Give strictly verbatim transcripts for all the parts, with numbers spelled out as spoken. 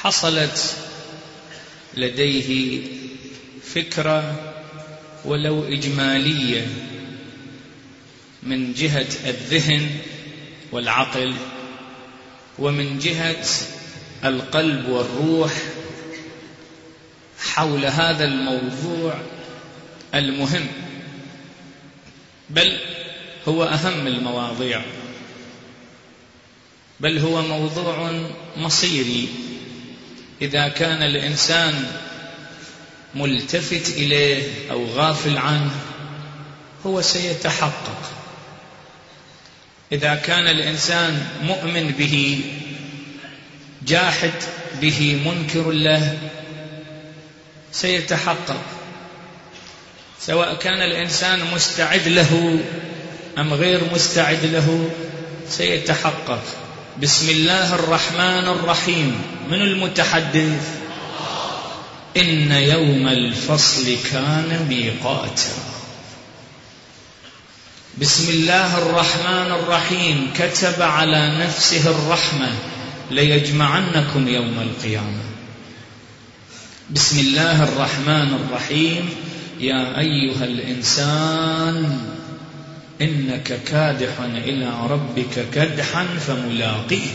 حصلت لديه فكرة ولو إجمالية من جهة الذهن والعقل ومن جهة القلب والروح حول هذا الموضوع المهم، بل هو أهم المواضيع، بل هو موضوع مصيري. إذا كان الإنسان ملتفت إليه أو غافل عنه هو سيتحقق. إذا كان الإنسان مؤمن به جاحد به منكر له سيتحقق، سواء كان الإنسان مستعد له أم غير مستعد له سيتحقق. بسم الله الرحمن الرحيم. من المتحدث؟ إن يوم الفصل كان ميقاتا. بسم الله الرحمن الرحيم كتب على نفسه الرحمة ليجمعنكم يوم القيامة. بسم الله الرحمن الرحيم يا أيها الإنسان إنك كادح إلى ربك كدحا فملاقيه.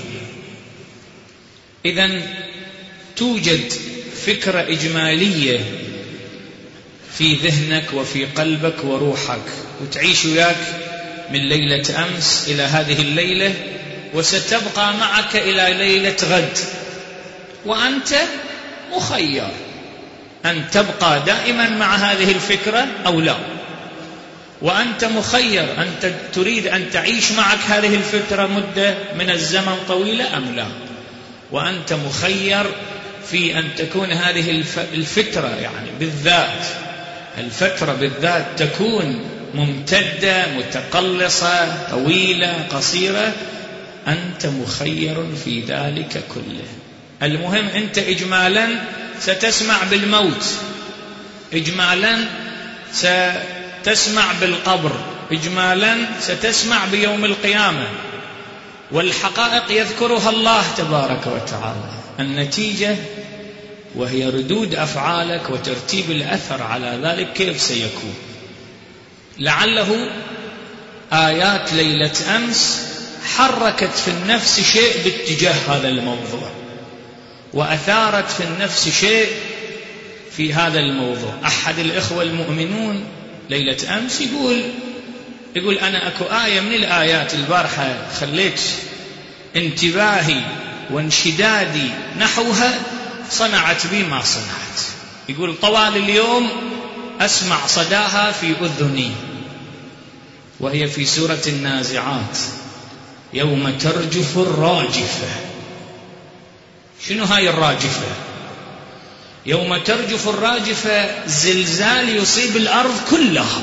إذن توجد فكرة إجمالية في ذهنك وفي قلبك وروحك، وتعيش وياك من ليلة أمس إلى هذه الليلة، وستبقى معك إلى ليلة غد، وأنت مخير أن تبقى دائما مع هذه الفكرة أو لا، وأنت مخير أن تريد أن تعيش معك هذه الفكرة مدة من الزمن طويلة أم لا، وأنت مخير في أن تكون هذه الفترة يعني بالذات الفترة بالذات تكون ممتدة متقلصة طويلة قصيرة. أنت مخير في ذلك كله. المهم أنت إجمالا ستسمع بالموت، إجمالا ستسمع بالقبر، إجمالا ستسمع بيوم القيامة، والحقائق يذكرها الله تبارك وتعالى. النتيجة وهي ردود أفعالك وترتيب الأثر على ذلك كيف سيكون. لعله آيات ليلة أمس حركت في النفس شيء باتجاه هذا الموضوع، وأثارت في النفس شيء في هذا الموضوع. أحد الإخوة المؤمنون ليلة أمس يقول يقول أنا أكو آية من الآيات البارحة خليت انتباهي وانشدادي نحوها صنعت بي ما صنعت. يقول طوال اليوم أسمع صداها في أذني، وهي في سورة النازعات يوم ترجف الراجفة. شنو هاي الراجفة؟ يوم ترجف الراجفة زلزال يصيب الأرض كلها،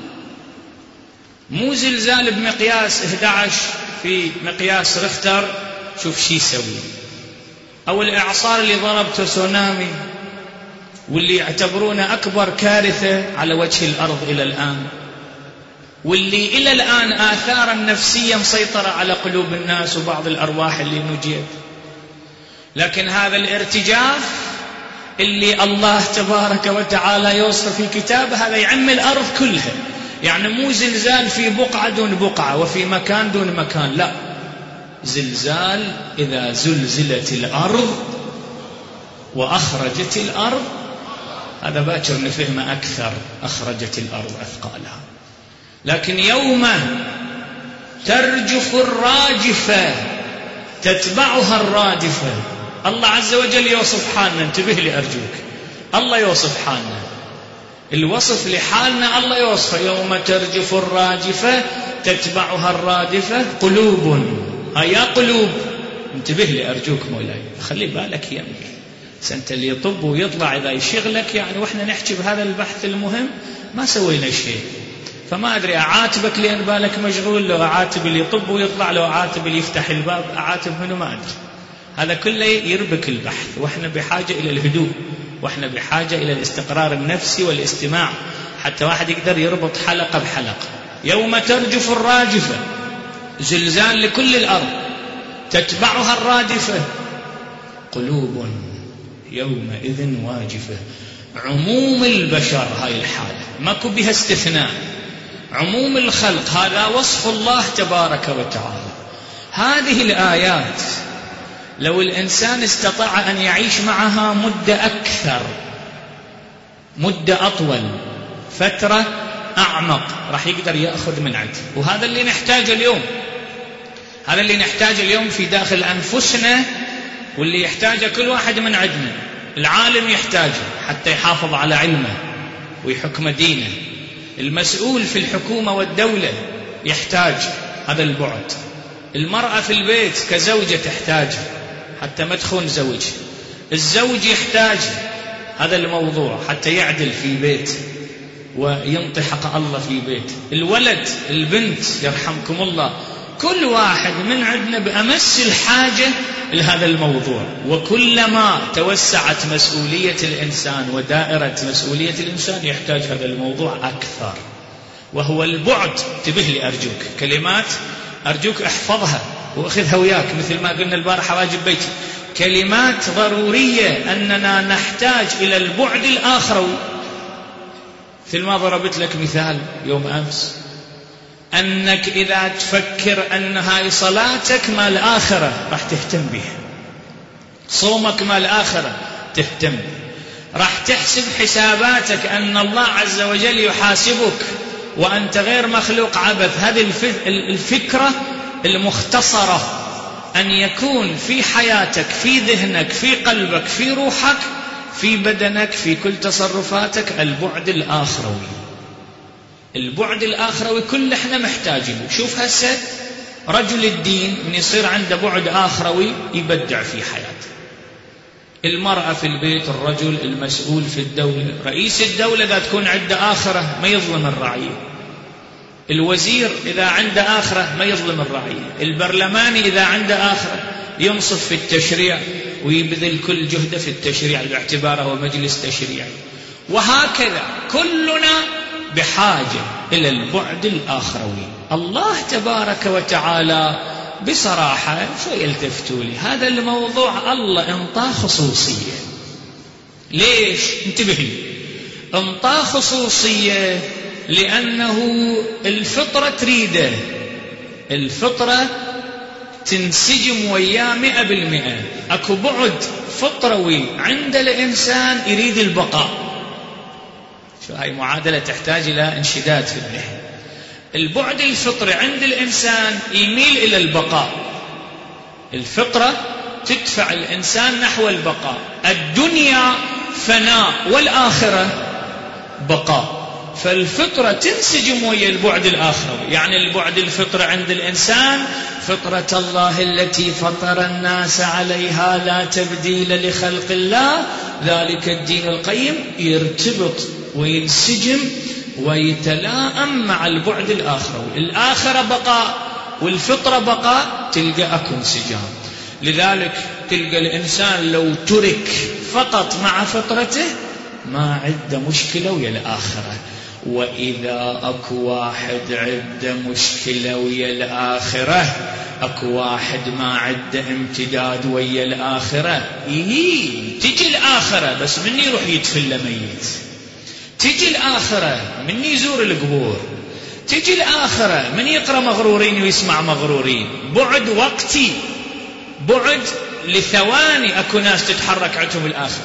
مو زلزال بمقياس إحدى عشر في مقياس ريختر شوف شي يسوي، أو الإعصار اللي ضرب تسونامي واللي يعتبرونه أكبر كارثة على وجه الأرض إلى الآن، واللي إلى الآن آثارا نفسية مسيطرة على قلوب الناس وبعض الأرواح اللي نجيت. لكن هذا الارتجاف اللي الله تبارك وتعالى يوصف في كتابه هذا يعم الأرض كلها، يعني مو زلزال في بقعة دون بقعة وفي مكان دون مكان، لا، زلزال إذا زلزلت الأرض وأخرجت الأرض، هذا باكر نفهمه أكثر، أخرجت الأرض أثقالها. لكن يوم ترجف الراجفة تتبعها الرادفة، الله عز وجل يوصف حالنا، انتبه لي أرجوك، الله يوصف حالنا، الوصف لحالنا الله يوصفه، يوم ترجف الراجفة تتبعها الرادفة قلوب، هيا قلوب، انتبه لي أرجوك مولاي، خلي بالك يمي، سنت اللي يطب ويطلع إذا يشغلك يعني، وإحنا نحكي بهذا البحث المهم ما سوينا شيء، فما أدري أعاتبك لأن بالك مشغول، لو أعاتب اللي يطب ويطلع، لو أعاتب اللي يفتح الباب، أعاتب منه ما أدري، هذا كله يربك البحث، وإحنا بحاجة إلى الهدوء، وإحنا بحاجة إلى الاستقرار النفسي والاستماع حتى واحد يقدر يربط حلقة بحلقة. يوم ترجف الراجفة زلزال لكل الأرض تتبعها الرادفة، قلوب يومئذ واجفة. عموم البشر هاي الحالة ماكو بها استثناء، عموم الخلق، هذا وصف الله تبارك وتعالى. هذه الآيات لو الإنسان استطاع أن يعيش معها مدة أكثر، مدة أطول، فترة أعمق، راح يقدر يأخذ من عندها. وهذا اللي نحتاجه اليوم، هذا اللي نحتاجه اليوم في داخل أنفسنا، واللي يحتاجه كل واحد من عندنا. العالم يحتاجه حتى يحافظ على علمه ويحكم دينه، المسؤول في الحكومة والدولة يحتاج هذا البعد، المرأة في البيت كزوجة تحتاج حتى ما تخون زوج، الزوج يحتاج هذا الموضوع حتى يعدل في بيت وينطي حق الله في بيت، الولد البنت يرحمكم الله، كل واحد من عندنا بأمس الحاجة لهذا الموضوع. وكلما توسعت مسؤولية الإنسان ودائرة مسؤولية الإنسان يحتاج هذا الموضوع أكثر، وهو البعد. انتبه لي أرجوك، كلمات أرجوك احفظها وأخذها وياك، مثل ما قلنا البارحة واجب بيتي، كلمات ضرورية أننا نحتاج إلى البعد الآخروي. مثل ما ضربت لك مثال يوم أمس، أنك إذا تفكر أن هاي صلاتك مال الآخرة راح تهتم بها، صومك مال الآخرة تهتم، راح تحسب حساباتك أن الله عز وجل يحاسبك وأنت غير مخلوق عبث. هذه الفكرة المختصرة أن يكون في حياتك، في ذهنك، في قلبك، في روحك، في بدنك، في كل تصرفاتك البعد الآخروي. البعد الآخروي كل احنا محتاجين. شوف هسه رجل الدين من يصير عنده بعد آخروي يبدع في حياته، المرأة في البيت، الرجل المسؤول في الدولة، رئيس الدولة إذا تكون عنده آخرة ما يظلم الرعية، الوزير إذا عنده آخرة ما يظلم الرعية، البرلماني إذا عنده آخرة ينصف في التشريع ويبذل كل جهده في التشريع باعتباره هو مجلس تشريعي. وهكذا كلنا بحاجة إلى البعد الآخروي. الله تبارك وتعالى بصراحة شو يلتفتوا لي هذا الموضوع الله انطاه خصوصية. ليش؟ انتبه لي، انطاه خصوصية لأنه الفطرة تريده، الفطرة تنسجم وياه مئة بالمئة. أكو بعد فطروي عند الإنسان يريد البقاء. شو هاي معادلة تحتاج إلى انشداد في الذهن. البعد الفطري عند الإنسان يميل إلى البقاء، الفطرة تدفع الإنسان نحو البقاء. الدنيا فناء والآخرة بقاء، فالفطرة تنسجم ويا البعد الآخروي. يعني البعد الفطري عند الإنسان فطرة الله التي فطر الناس عليها لا تبديل لخلق الله ذلك الدين القيم، يرتبط وينسجم ويتلائم مع البعد الآخروي. الآخرة بقاء والفطرة بقاء، تلقى أكو انسجام. لذلك تلقى الإنسان لو ترك فقط مع فطرته ما عنده مشكلة ويا الآخرة، وإذا أكو واحد عنده مشكلة ويا الآخرة، أكو واحد ما عنده امتداد ويا الآخرة، إيه تجي الآخرة بس من يروح يدفن ميت، تجي الآخرة من يزور القبور، تجي الآخرة من يقرأ مغرورين ويسمع مغرورين. بعد وقتي، بعد لثواني، أكو ناس تتحرك عندهم الآخرة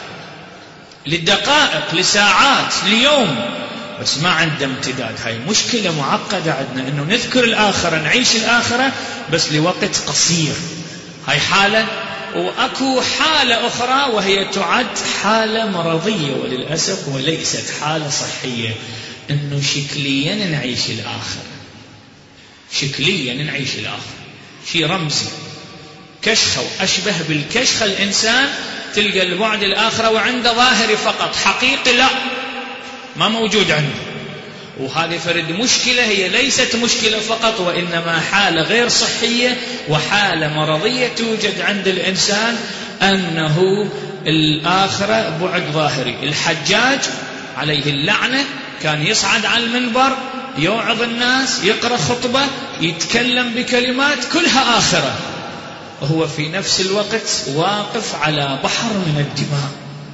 للدقائق، لساعات، ليوم، بس ما عنده امتداد. هاي مشكلة معقدة عندنا، إنه نذكر الآخرة، نعيش الآخرة بس لوقت قصير. هاي حالة. وأكو حالة أخرى وهي تعد حالة مرضية وللأسف وليست حالة صحية، إنه شكليا نعيش الآخرة، شكليا نعيش الآخرة، شيء رمزي، كشخة وأشبه بالكشخة. الإنسان تلقى البعد الآخرة وعنده ظاهري فقط، حقيقي لا، ما موجود عنده. وهذه فرد مشكلة، هي ليست مشكلة فقط وإنما حالة غير صحية وحالة مرضية توجد عند الإنسان، أنه الآخرة بعد ظاهري. الحجاج عليه اللعنة كان يصعد على المنبر يوعظ الناس، يقرأ خطبة، يتكلم بكلمات كلها آخرة، وهو في نفس الوقت واقف على بحر من الدماء.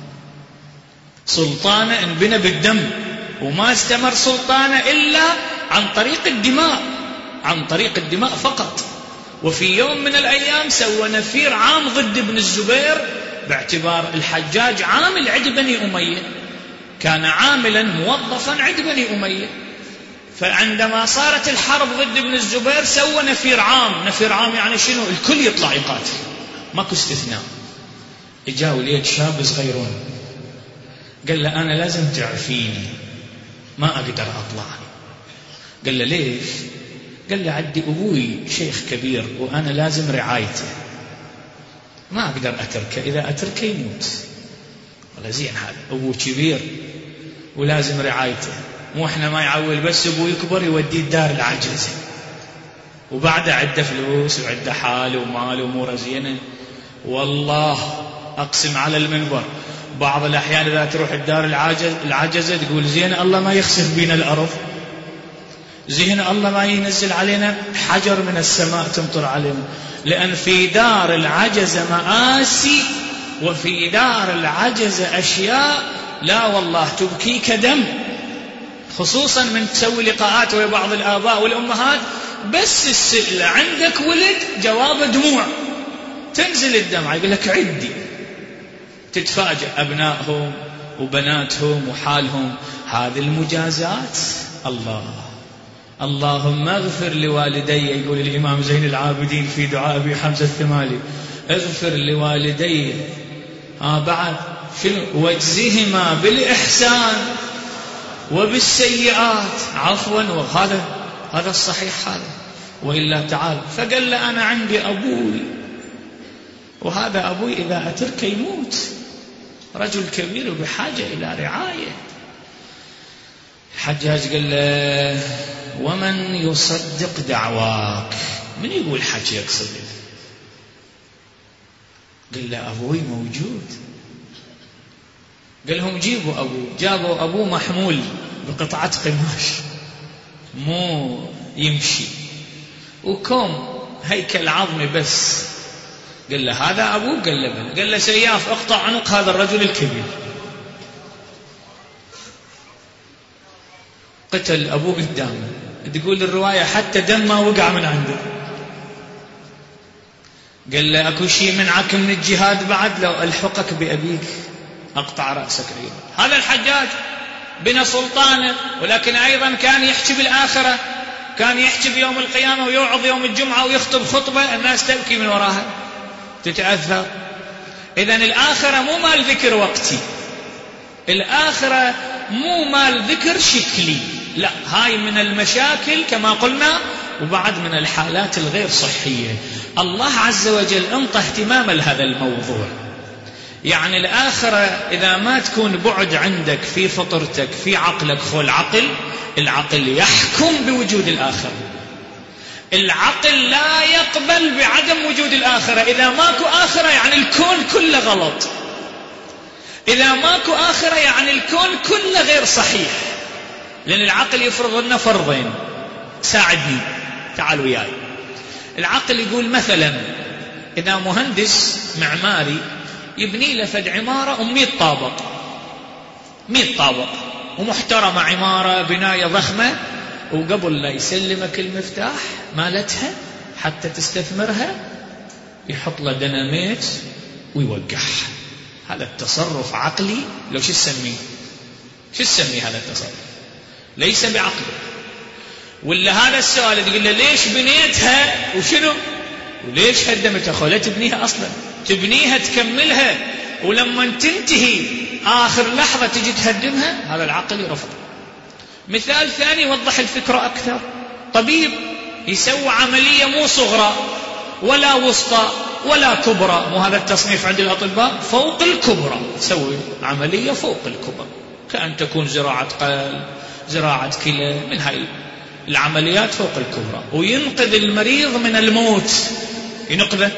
سلطانه انبنى بالدم، وما استمر سلطانه إلا عن طريق الدماء، عن طريق الدماء فقط. وفي يوم من الأيام سوى نفير عام ضد ابن الزبير، باعتبار الحجاج عامل عند بني أمية، كان عاملا موظفا عند بني أمية، فعندما صارت الحرب ضد ابن الزبير سوى نفير عام. نفير عام يعني شنو؟ الكل يطلع يقاتل، ماكو استثناء. اجا وليد شاب صغيرون قال له أنا لازم تعرفيني، ما أقدر أطلع. قال له ليش؟ قال له عندي أبوي شيخ كبير وأنا لازم رعايته، ما أقدر أتركه، إذا أتركه يموت. قال زين، هذا أبوه كبير ولازم رعايته، مو إحنا ما يعول بس أبوه يكبر يوديه دار العجزة، وبعده عنده فلوس وعنده حال ومال وأموره زينة. والله أقسم على المنبر بعض الأحيان إذا تروح الدار العجز العجزة تقول زين الله ما يخسف بينا الأرض، زين الله ما ينزل علينا حجر من السماء تمطر علينا، لأن في دار العجزة مآسي، وفي دار العجزة أشياء لا والله تبكيك دم، خصوصا من تسوي لقاءات ويا بعض الآباء والأمهات بس السئلة عندك ولد جوابه دموع، تنزل الدمعة يقول لك عندي، تتفاجأ أبنائهم وبناتهم وحالهم. هذه المجازات. الله اللهم اغفر لوالدي، يقول الإمام زين العابدين في دعاء أبي حمزة الثمالي، اغفر لوالدي ها بعد شنو واجزهما بالإحسان وبالسيئات عفوا. وهذا هذا الصحيح هذا، وإلا تعال. فقال له أنا عندي أبوي، وهذا أبوي إذا أترك يموت، رجل كبير بحاجة إلى رعاية. الحجاج قال له ومن يصدق دعواك؟ من يقول حكي يقصد؟ قال له أبوي موجود. قال لهم جيبوا أبوه. جابوا أبوه محمول بقطعة قماش مو يمشي، وكم هيكل عظمي بس. قال له هذا أبوه؟ قال له بلى. قال له سياف اقطع عنق هذا الرجل الكبير. قتل أبوه قدامه، تقول الرواية حتى دم ما وقع من عنده. قال له أكو شيء منعك من الجهاد بعد؟ لو ألحقك بأبيك أقطع رأسك أيضا. هذا الحجاج بنى سلطانه، ولكن أيضا كان يحكي بالآخرة، كان يحكي بيوم القيامة ويوعظ يوم الجمعة ويخطب خطبة الناس تبكي من وراها تتأثر. إذن الآخرة مو مال ذكر وقتي، الآخرة مو مال ذكر شكلي، لا، هاي من المشاكل كما قلنا، وبعد من الحالات الغير صحية. الله عز وجل انطى اهتمام لهذا الموضوع. يعني الآخرة إذا ما تكون بعد عندك في فطرتك في عقلك، خو العقل العقل يحكم بوجود الآخرة، العقل لا يقبل بعدم وجود الآخرة. إذا ماكو آخرة يعني الكون كله غلط، إذا ماكو آخرة يعني الكون كله غير صحيح، لأن العقل يفرض لنا فرضين. ساعدني تعال وياي. العقل يقول مثلا إذا مهندس معماري يبني له فد عمارة مئة طابق، مئة طابق ومحترمة، عمارة بناية ضخمة، وقبل لا يسلمك المفتاح مالتها حتى تستثمرها يحط له ديناميت ويوقعها. هذا التصرف عقلي لو شو تسميه؟ شو تسميه هذا التصرف؟ ليس بعقله. ولا هذا السؤال تقول له ليش بنيتها وشنو وليش هدمتها؟ خو لا تبنيها أصلا، تبنيها تكملها، ولما تنتهي آخر لحظة تجي تهدمها. هذا العقل يرفض. مثال ثاني يوضح الفكرة أكثر. طبيب يسوي عملية مو صغرى ولا وسطى ولا كبرى، مو هذا التصنيف عند الأطباء، فوق الكبرى، تسوي عملية فوق الكبرى، كأن تكون زراعة قلب، زراعة كلى، من هاي العمليات فوق الكبرى، وينقذ المريض من الموت، ينقذه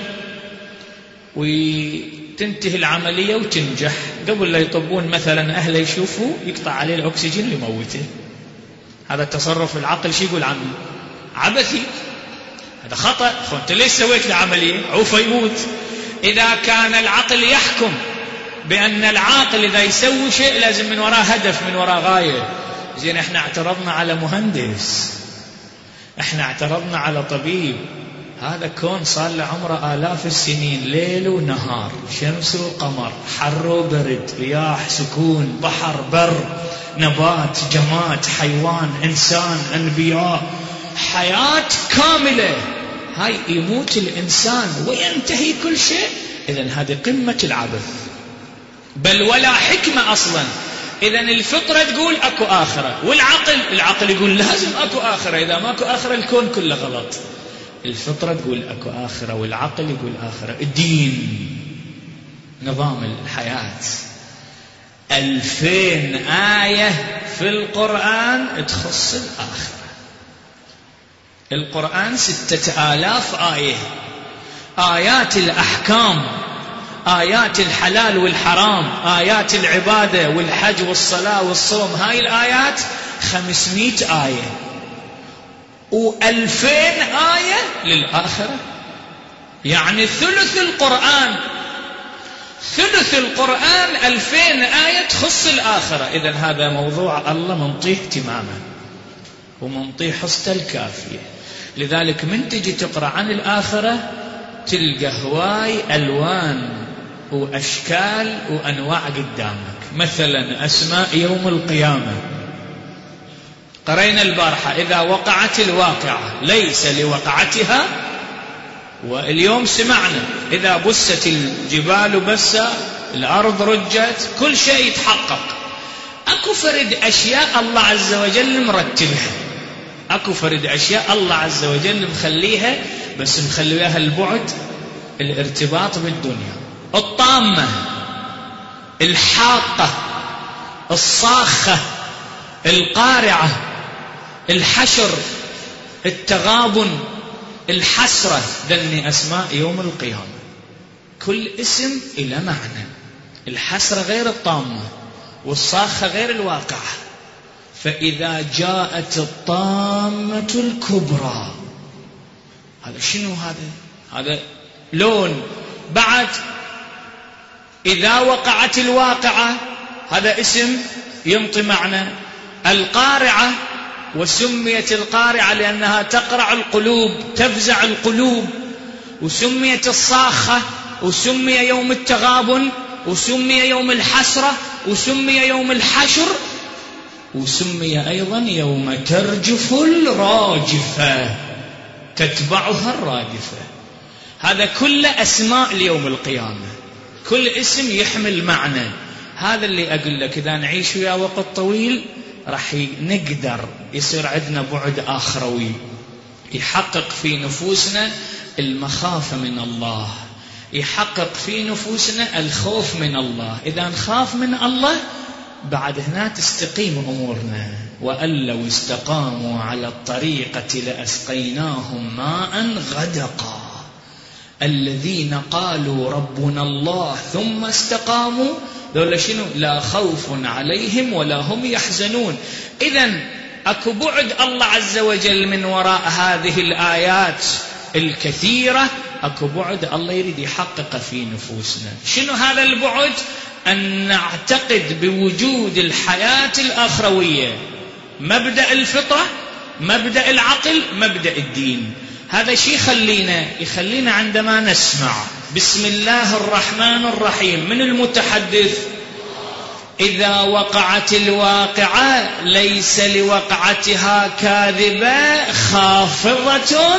وتنتهي العملية وتنجح. قبل لا يطبون مثلا أهله يشوفوا يقطع عليه الأكسجين ويموته. هذا التصرف العقل شو يقول عنه؟ عبثي. هذا خطأ. أنت ليش سويت العملية؟ عوفة يموت. إذا كان العقل يحكم بأن العاقل إذا يسوي شيء لازم من وراء هدف، من وراء غاية. زين احنا اعترضنا على مهندس، احنا اعترضنا على طبيب، هذا كون صار له عمره آلاف السنين، ليل ونهار، شمس وقمر، حر وبرد، رياح، سكون، بحر، بر، نبات، جماد، حيوان، إنسان، أنبياء، حياة كاملة. هاي يموت الإنسان وينتهي كل شيء. إذن هذه قمة العبث، بل ولا حكمة أصلا. إذن الفطرة تقول أكو آخرة، والعقل العقل يقول لازم أكو آخرة، إذا ماكو آخرة الكون كله غلط. الفطرة تقول أكو آخرة والعقل يقول آخرة. الدين نظام الحياة، ألفين آية في القرآن تخص الآخرة. القرآن ستة آلاف آية، آيات الأحكام، آيات الحلال والحرام، آيات العبادة والحج والصلاة والصوم، هاي الآيات خمسمائة آية، وألفين آية للآخرة. يعني ثلث القرآن، ثلث القرآن ألفين آية تخص الآخرة. إذن هذا موضوع الله منطيه اهتمامه ومنطيه حصته الكافية. لذلك من تجي تقرأ عن الآخرة تلقى هواي ألوان وأشكال وأنواع قدامك. مثلا أسماء يوم القيامة، قرينا البارحة إذا وقعت الواقعة ليس لوقعتها، واليوم سمعنا إذا بست الجبال بسا، الأرض رجت، كل شيء يتحقق. أكو فرد أشياء الله عز وجل مرتبها، أكو فرد أشياء الله عز وجل مخليها، بس مخليها البعد، الارتباط بالدنيا. الطامة، الحاقة، الصاخة، القارعة، الحشر، التغابن، الحسرة، ذني أسماء يوم القيامة. كل اسم إلى معنى. الحسرة غير الطامة، والصاخة غير الواقعة. فإذا جاءت الطامة الكبرى، هذا شنو؟ هذا هذا لون. بعد إذا وقعت الواقعة، هذا اسم ينطي معنى. القارعة، وسميت القارعة لأنها تقرع القلوب، تفزع القلوب. وسميت الصاخة، وسمي يوم التغابن، وسمي يوم الحسرة، وسمي يوم الحشر، وسمي أيضا يوم ترجف الراجفة تتبعها الرادفة. هذا كل أسماء ليوم القيامة، كل اسم يحمل معنى. هذا اللي أقول لك إذا نعيش ويا وقت طويل راح نقدر يصير عندنا بعد آخروي، يحقق في نفوسنا المخافة من الله، يحقق في نفوسنا الخوف من الله. إذا نخاف من الله بعد هنا تستقيم أمورنا. وأن لو استقاموا على الطريقة لأسقيناهم ماء غدقا الذين قالوا ربنا الله ثم استقاموا ذولا شنو؟ لا خوف عليهم ولا هم يحزنون. إذن أكو بعد الله عز وجل من وراء هذه الآيات الكثيرة، أكو بعد الله يريد يحقق في نفوسنا. شنو هذا البعد؟ أن نعتقد بوجود الحياة الآخروية، مبدأ الفطرة، مبدأ العقل، مبدأ الدين. هذا شيء يخلينا يخلينا عندما نسمع بسم الله الرحمن الرحيم من المتحدث، إذا وقعت الواقعة ليس لوقعتها كاذبة خافضة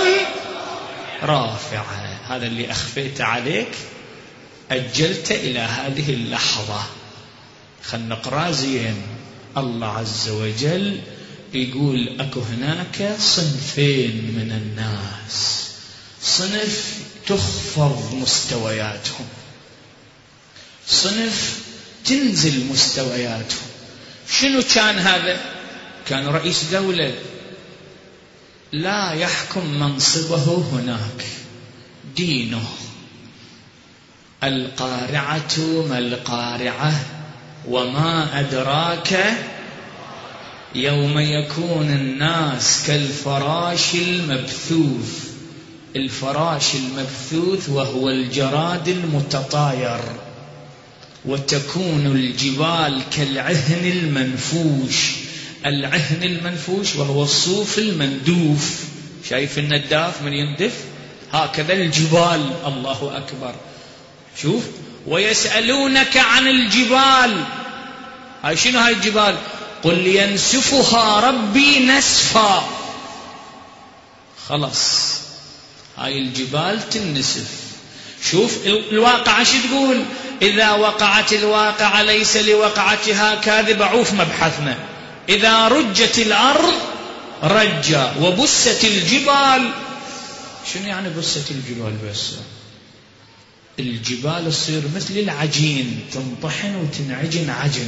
رافعة. هذا اللي أخفيت عليك أجلت إلى هذه اللحظة. خلنا نقرأ زين. الله عز وجل يقول أكو هناك صنفين من الناس، صنف تخفض مستوياتهم، صنف تنزل مستوياتهم. شنو كان هذا؟ كان رئيس دولة لا يحكم منصبه هناك، دينه. القارعة ما القارعة وما أدراك يوم يكون الناس كالفراش المبثوث الفراش المبثوث وهو الجراد المتطاير، وتكون الجبال كالعهن المنفوش. العهن المنفوش وهو الصوف المندوف، شايف النداف من يندف؟ هكذا الجبال. الله أكبر. شوف، ويسألونك عن الجبال، هاي شنو هاي الجبال؟ قل ينسفها ربي نسفا. خلاص هاي الجبال تنسف. شوف الواقعة شو تقول؟ إذا وقعت الواقعة ليس لوقعتها كاذبة. عوف مبحثنا. إذا رجت الأرض رجا وبست الجبال. شنو يعني بست الجبال؟ بس الجبال تصير مثل العجين، تنطحن وتنعجن عجن.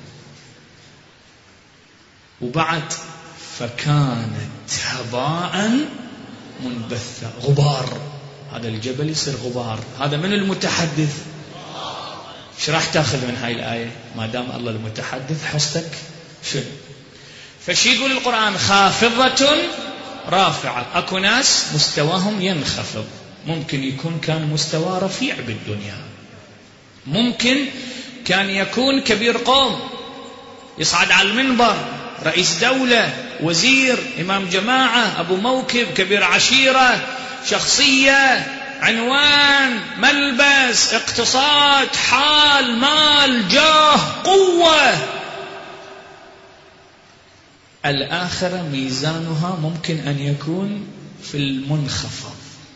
وبعد فكانت هباء منبثا، غبار. هذا الجبل يصير غبار. هذا من المتحدث. ايش راح تاخذ من هاي الآية؟ ما دام الله المتحدث حصتك شنو؟ فشي يقول القرآن؟ خافضة رافعة. اكو ناس مستواهم ينخفض، ممكن يكون كان مستوى رفيع بالدنيا، ممكن كان يكون كبير قوم، يصعد على المنبر، رئيس دولة، وزير، إمام جماعة، أبو موكب، كبير عشيرة، شخصية، عنوان، ملبس، اقتصاد، حال، مال، جاه، قوة. الآخرة ميزانها ممكن أن يكون في المنخفض.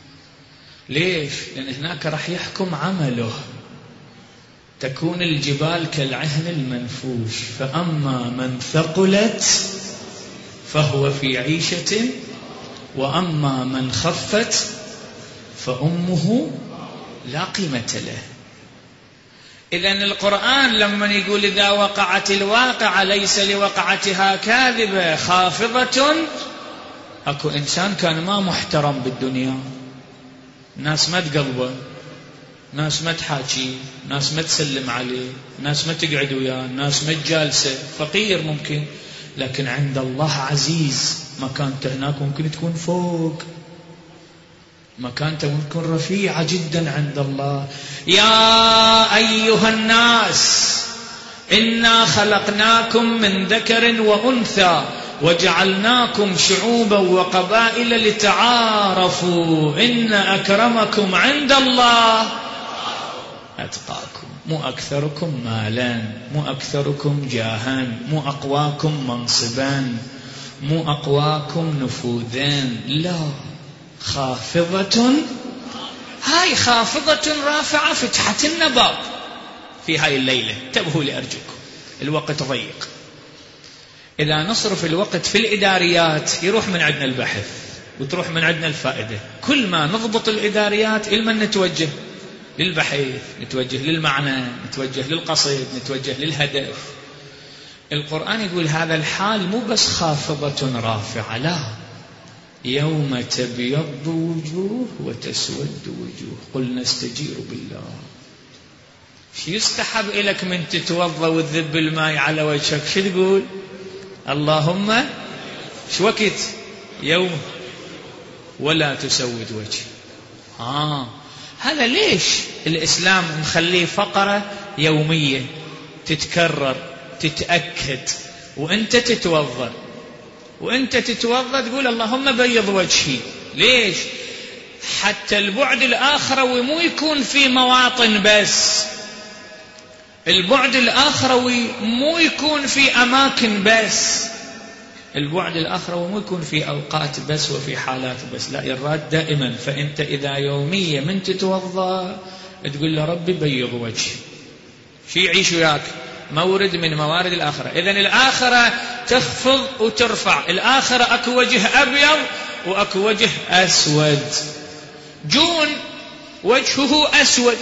ليش؟ لأن هناك راح يحكم عمله. تكون الجبال كالعهن المنفوش، فأما من ثقلت فهو في عيشة، وأما من خفت فأمه لا قيمة له. إذن القرآن لما يقول إذا وقعت الواقعة ليس لوقعتها كاذبة خافضة، أكو إنسان كان ما محترم بالدنيا، ناس ما تقلبه، ناس ما تحاكي، ناس ما تسلم عليه، ناس ما تقعد وياه، ناس ما تجالسه، فقير ممكن، لكن عند الله عزيز. مكانته هناك ممكن تكون فوق، مكانته ممكن تكون رفيعة جدا عند الله. يا أيها الناس إنا خلقناكم من ذكر وأنثى وجعلناكم شعوبا وقبائل لتعارفوا إن أكرمكم عند الله أتقاكم. مو أكثركم مالا، مو أكثركم جاها، مو أقواكم منصبا، مو أقواكم نفوذا، لا. خافضة، هاي خافضة رافعة. فتحت النباب في هاي الليلة. انتبهوا لأرجوكم، الوقت ضيق. إذا نصرف الوقت في الإداريات يروح من عندنا البحث وتروح من عندنا الفائدة. كل ما نضبط الإداريات لمن نتوجه؟ للبحث، نتوجه للمعنى، نتوجه للقصد، نتوجه للهدف. القرآن يقول هذا الحال مو بس خافضة رافعة، لا، يوم تبيض وجوه وتسود وجوه. قل نستجير بالله. شو يستحب إليك من تتوضى وتذب الماء على وجهك؟ شو تقول؟ اللهم شو وقت؟ يوم ولا تسود وجهي. آه هذا ليش الإسلام مخليه فقرة يومية تتكرر تتأكد، وأنت تتوضى وأنت تتوضى تقول اللهم بيض وجهي. ليش؟ حتى البعد الآخروي مو يكون في مواطن بس، البعد الآخروي مو يكون في أماكن بس، البعد الآخروي مو يكون في أوقات بس وفي حالات بس، لا، يراد دائما. فأنت إذا يوميا من تتوضى تقول له ربي بيض وجهي، شو يعيش وياك؟ مورد من موارد الآخرة. إذن الآخرة تخفض وترفع. الآخرة أكو وجه أبيض وأكو وجه أسود. جون وجهه أسود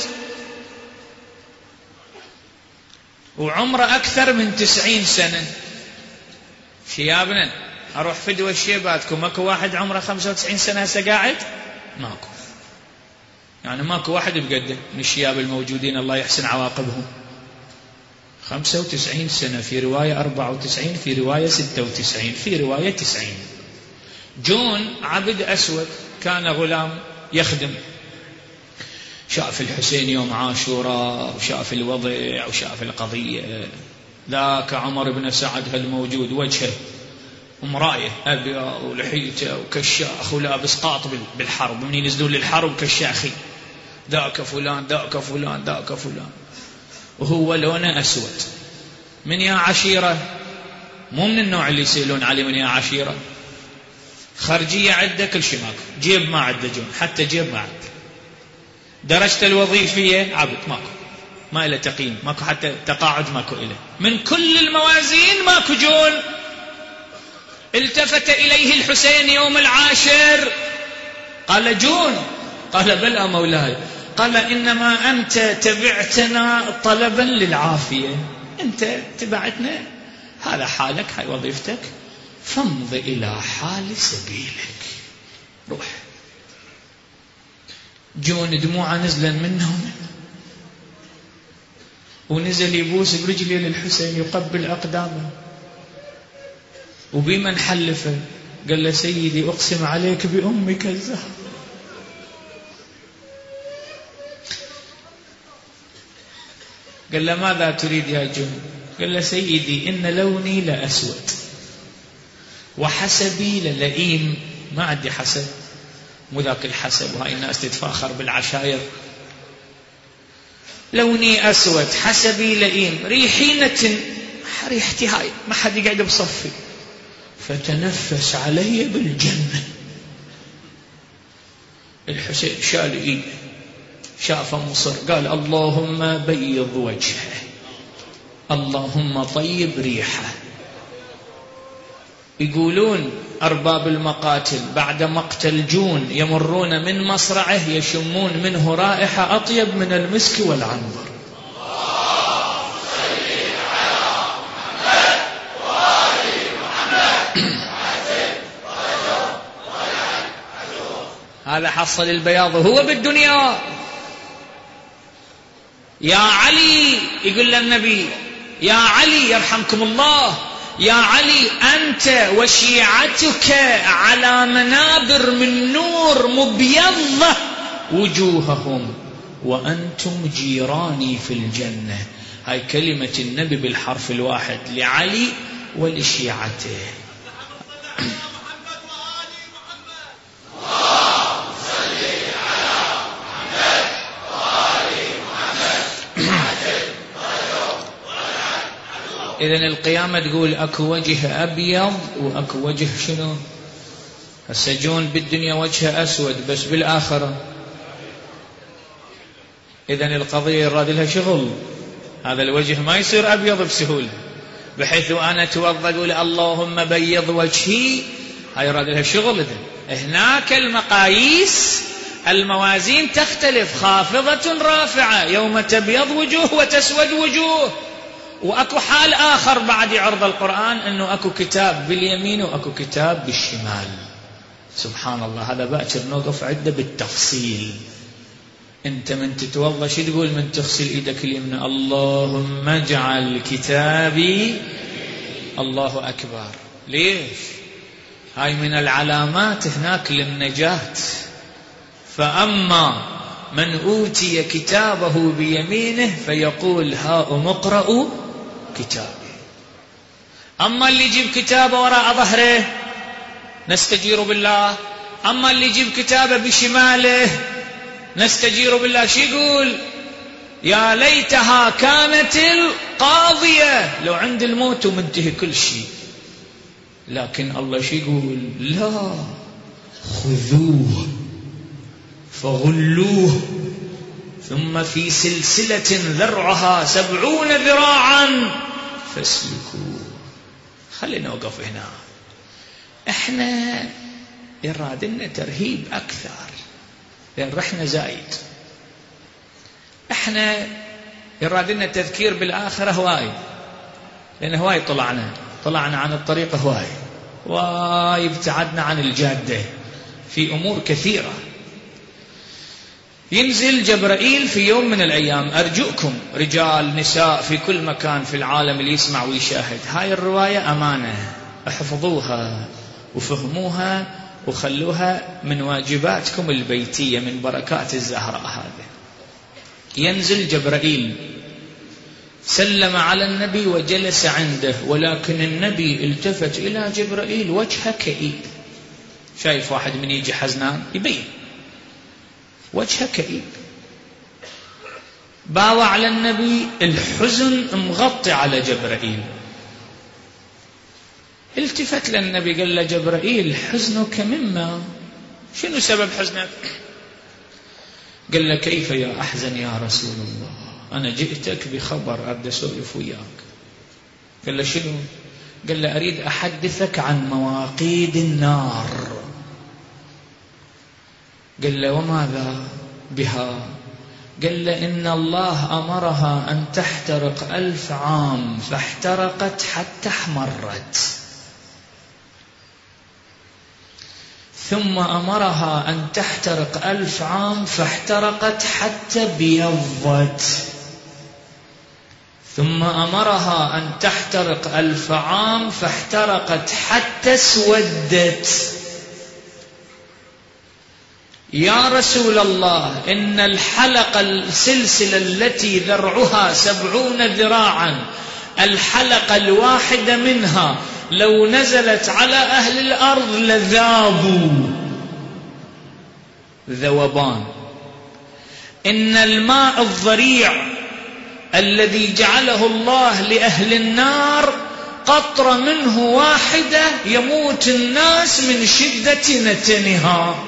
وعمره أكثر من تسعين سنة. شيابنا أروح فدوى الشيباتكم، ماكو واحد عمره خمسة وتسعين سنة هسه قاعد؟ ماكو، يعني ماكو واحد بقدم من الشياب الموجودين الله يحسن عواقبهم. خمسة وتسعين سنة، في رواية أربعة وتسعين، في رواية ستة وتسعين، في رواية تسعين. جون عبد أسود، كان غلام يخدم. شاف الحسين يوم عاشوراء وشاف الوضع وشاف القضية. ذاك عمر بن سعد الموجود وجهه ومرايه أبيض ولحيته وكشاخ ولابس قاط بالحرب، من ينزلون للحرب كشاخي، ذاك فلان ذاك فلان ذاك فلان، وهو لونه أسود. من يا عشيرة، مو من النوع اللي يسألون عليه من يا عشيرة. خارجية عدة كل شيء ماكو، جيب ما عدة جون، حتى جيب ما عدة. درجة الوظيفية عبد ماكو، ما إله تقييم، ماكو حتى تقاعد ماكو إله، من كل الموازين ماكو جون. التفت إليه الحسين يوم العاشر قال جون؟ قال بلى مولاي. قال إنما أنت تبعتنا طلبا للعافية، أنت تبعتنا، هذا حالك، هاي وظيفتك، فامض إلى حال سبيلك، روح. جون دموعه نزلا منهم، ونزل يبوس برجلي للحسين يقبل أقدامه، وبمن حلفه قال له سيدي أقسم عليك بأمك الزهر. قال له ماذا تريد يا جون؟ قال له سيدي إن لوني لأسود وحسبي للئيم، ما عندي حسب، مو ذاك الحسب وهاي الناس تتفاخر بالعشائر، لوني أسود حسبي لئيم، ريحينة ريحتي هاي ما حد يقعد بصفي، فتنفس علي بالجنة. الحسين شال إيده، شافه مصر، قال اللهم بيض وجهه، اللهم طيب ريحه. يقولون أرباب المقاتل بعد مقتل جون يمرون من مصرعه يشمون منه رائحة أطيب من المسك والعنبر. هذا حصل البياض هو بالدنيا. يا علي، يقول للنبي يا علي يرحمكم الله، يا علي أنت وشيعتك على منابر من نور مبيضة وجوههم وأنتم جيراني في الجنة. هاي كلمة النبي بالحرف الواحد لعلي ولشيعته. إذن القيامة تقول أكو وجه أبيض وأكو وجه شنو؟ السجون بالدنيا وجه أسود، بس بالآخرة إذن القضية يراد لها شغل. هذا الوجه ما يصير أبيض بسهولة، بحيث أنا توضأ أقول اللهم بيض وجهي، هاي يراد لها شغل. إذن هناك المقاييس الموازين تختلف، خافضة رافعة، يوم تبيض وجوه وتسود وجوه. وأكو حال آخر بعد عرض القرآن أنه أكو كتاب باليمين وأكو كتاب بالشمال. سبحان الله، هذا باكر نوقف عده بالتفصيل. أنت من تتوضأ شو تقول من تغسل إيدك اليمنى؟ اللهم اجعل كتابي. الله أكبر. ليش؟ هاي من العلامات هناك للنجاة. فأما من أوتي كتابه بيمينه فيقول هاؤم اقرأوا كتابي. أما اللي يجيب كتابه وراء ظهره نستجير بالله، أما اللي يجيب كتابه بشماله نستجير بالله. شو يقول؟ يا ليتها كانت القاضية، لو عند الموت ومنتهي كل شيء. لكن الله شو يقول؟ لا، خذوه فغلوه ثم في سلسلة ذرعها سبعون ذراعا فاسلكوه. خلينا نوقف هنا. احنا يرادنا ترهيب أكثر لأن رحنا زايد. احنا يرادنا تذكير بالآخرة هواي، لأن هواي طلعنا طلعنا عن الطريق، هواي واي ابتعدنا عن الجادة في أمور كثيرة. ينزل جبرائيل في يوم من الأيام، أرجوكم رجال نساء في كل مكان في العالم اللي يسمع ويشاهد، هاي الرواية أمانة، احفظوها وفهموها وخلوها من واجباتكم البيتية من بركات الزهراء هذه. ينزل جبرائيل سلم على النبي وجلس عنده، ولكن النبي التفت إلى جبرائيل وجهه كئيب. شايف واحد من يجي حزنان يبين وجهه كئيب. باوع على النبي، الحزن مغطي على جبرائيل. التفت للنبي قال له جبرائيل حزنك مما؟ شنو سبب حزنك؟ قال له كيف يا أحزن يا رسول الله، أنا جئتك بخبر أريد أسولف وياك. قال له شنو؟ قال له أريد أحدثك عن مواقيد النار. قال له وماذا بها؟ قال له إن الله أمرها أن تحترق ألف عام فاحترقت حتى احمرت، ثم أمرها أن تحترق ألف عام فاحترقت حتى بيضت، ثم أمرها أن تحترق ألف عام فاحترقت حتى اسودت. يا رسول الله إن الحلقة السلسلة التي ذرعها سبعون ذراعا، الحلقة الواحدة منها لو نزلت على أهل الأرض لذابوا ذوبان. إن الماء الضريع الذي جعله الله لأهل النار قطرة منه واحدة يموت الناس من شدة نتنها،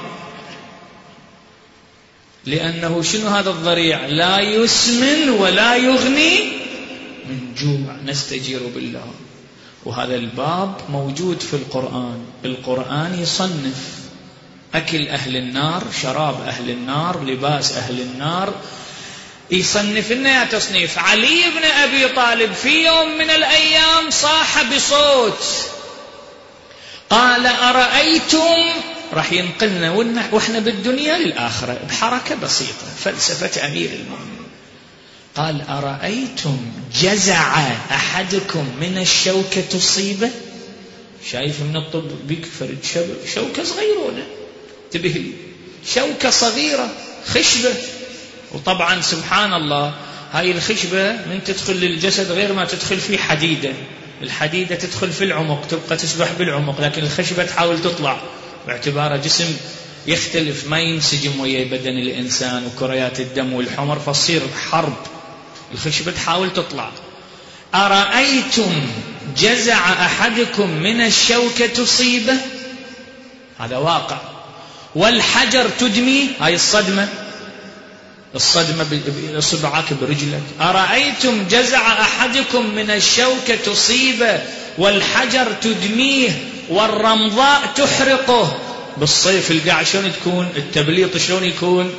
لأنه شنو هذا الضريع؟ لا يسمن ولا يغني من جوع. نستجير بالله. وهذا الباب موجود في القرآن. القرآن يصنف أكل أهل النار، شراب أهل النار، لباس أهل النار، يصنف لنا تصنيف. علي بن أبي طالب في يوم من الأيام صاح بصوت قال أرأيتم، راح ينقلنا وإحنا بالدنيا للآخرة بحركة بسيطة، فلسفة أمير المؤمنين. قال أرأيتم جزع أحدكم من الشوكة تصيبه؟ شايف من الطب بيك فرد شوكة صغيرة، انتبه، شوكة صغيرة خشبة. وطبعا سبحان الله هاي الخشبة من تدخل للجسد غير ما تدخل فيه حديدة. الحديدة تدخل في العمق تبقى تسبح بالعمق، لكن الخشبة تحاول تطلع باعتباره جسم يختلف ما ينسجم ويا بدن الإنسان وكريات الدم والحمر، فتصير حرب. الخشبة تحاول تطلع. أرأيتم جزع أحدكم من الشوكة تصيبه؟ هذا واقع. والحجر تدمي، هاي الصدمة، الصدمة بصبعك برجلك. أرأيتم جزع أحدكم من الشوكة تصيبه والحجر تدميه والرمضاء تحرقه. بالصيف القاع شلون تكون؟ التبليط شلون يكون؟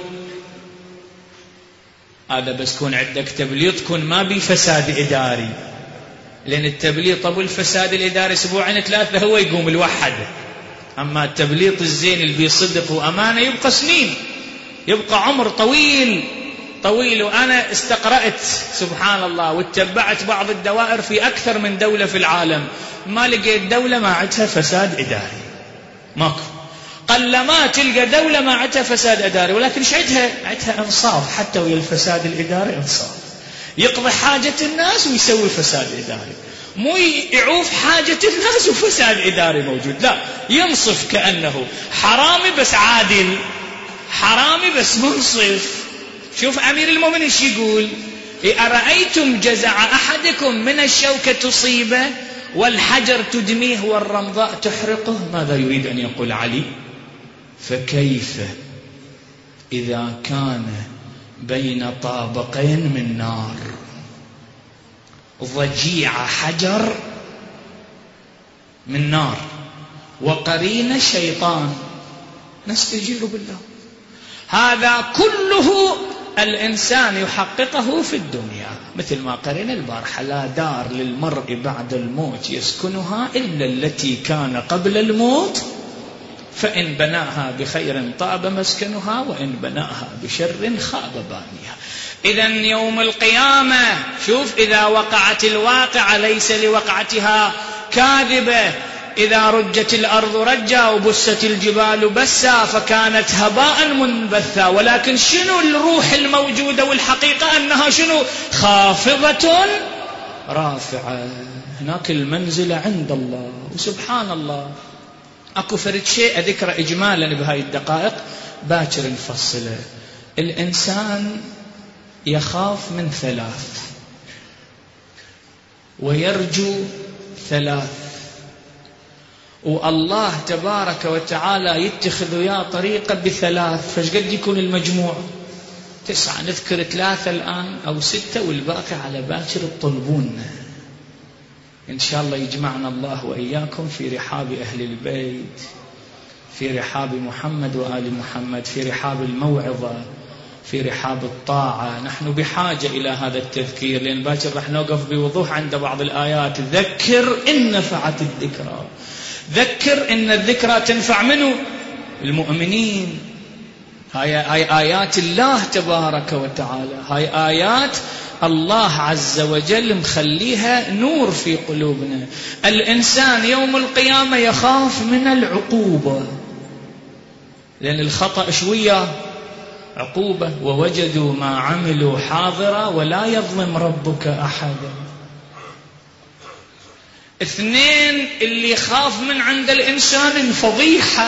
هذا بس كون عندك تبليط كون ما بي فساد إداري، لأن التبليط أبو الفساد الإداري أسبوعين ثلاثة هو يقوم الوحد. أما التبليط الزين اللي بيصدق وأمانة يبقى سنين، يبقى عمر طويل طويل. وأنا استقرأت سبحان الله واتبعت بعض الدوائر في أكثر من دولة في العالم، ما لقيت دولة ما عندها فساد إداري، ماكو. قل ما تلقى دولة ما عندها فساد إداري، ولكن ايش عندها؟ عندها إنصاف، حتى ويا الفساد الإداري إنصاف. يقضي حاجة الناس ويسوي فساد إداري، مو يعوف حاجة الناس وفساد إداري موجود، لا، ينصف كأنه حرامي بس عادل، حرامي بس منصف. شوف أمير المؤمنين ايش يقول؟ أرأيتم جزع أحدكم من الشوكة تصيبه والحجر تدميه والرمضاء تحرقه؟ ماذا يريد أن يقول علي؟ فكيف إذا كان بين طابقين من نار، ضجيع حجر من نار وقرين شيطان؟ نستجير بالله. هذا كله الإنسان يحققه في الدنيا، مثل ما قرن البارحة: لا دار للمرء بعد الموت يسكنها إلا التي كان قبل الموت، فإن بناها بخير طاب مسكنها وإن بناها بشر خاب بانيها. إذن يوم القيامة شوف، إذا وقعت الواقعة ليس لوقعتها كاذبة، إذا رجت الأرض رجا وبست الجبال بسا فكانت هباء منبثا. ولكن شنو الروح الموجودة والحقيقة؟ أنها شنو؟ خافضة رافعة. هناك المنزلة عند الله. وسبحان الله أكو فرد شيء أذكر إجمالا بهاي الدقائق باكر نفصله. الإنسان يخاف من ثلاث ويرجو ثلاث، والله تبارك وتعالى يتخذ وياه طريقة بثلاث. فايش قد يكون المجموع؟ تسعة. نذكر ثلاثة الآن أو ستة والباقي على باكر الطلبون. إن شاء الله يجمعنا الله وإياكم في رحاب أهل البيت، في رحاب محمد وآل محمد، في رحاب الموعظة، في رحاب الطاعة. نحن بحاجة إلى هذا التذكير، لأن باكر رح نوقف بوضوح عند بعض الآيات. ذكر إن نفعت الذكرى. ذكر إن الذكرى تنفع منه المؤمنين. هاي, هاي آيات الله تبارك وتعالى، هاي آيات الله عز وجل مخليها نور في قلوبنا. الإنسان يوم القيامة يخاف من العقوبة، لأن الخطأ شوية عقوبة. ووجدوا ما عملوا حاضرا ولا يظلم ربك أحدا. اثنين، اللي يخاف من عند الإنسان الفضيحة،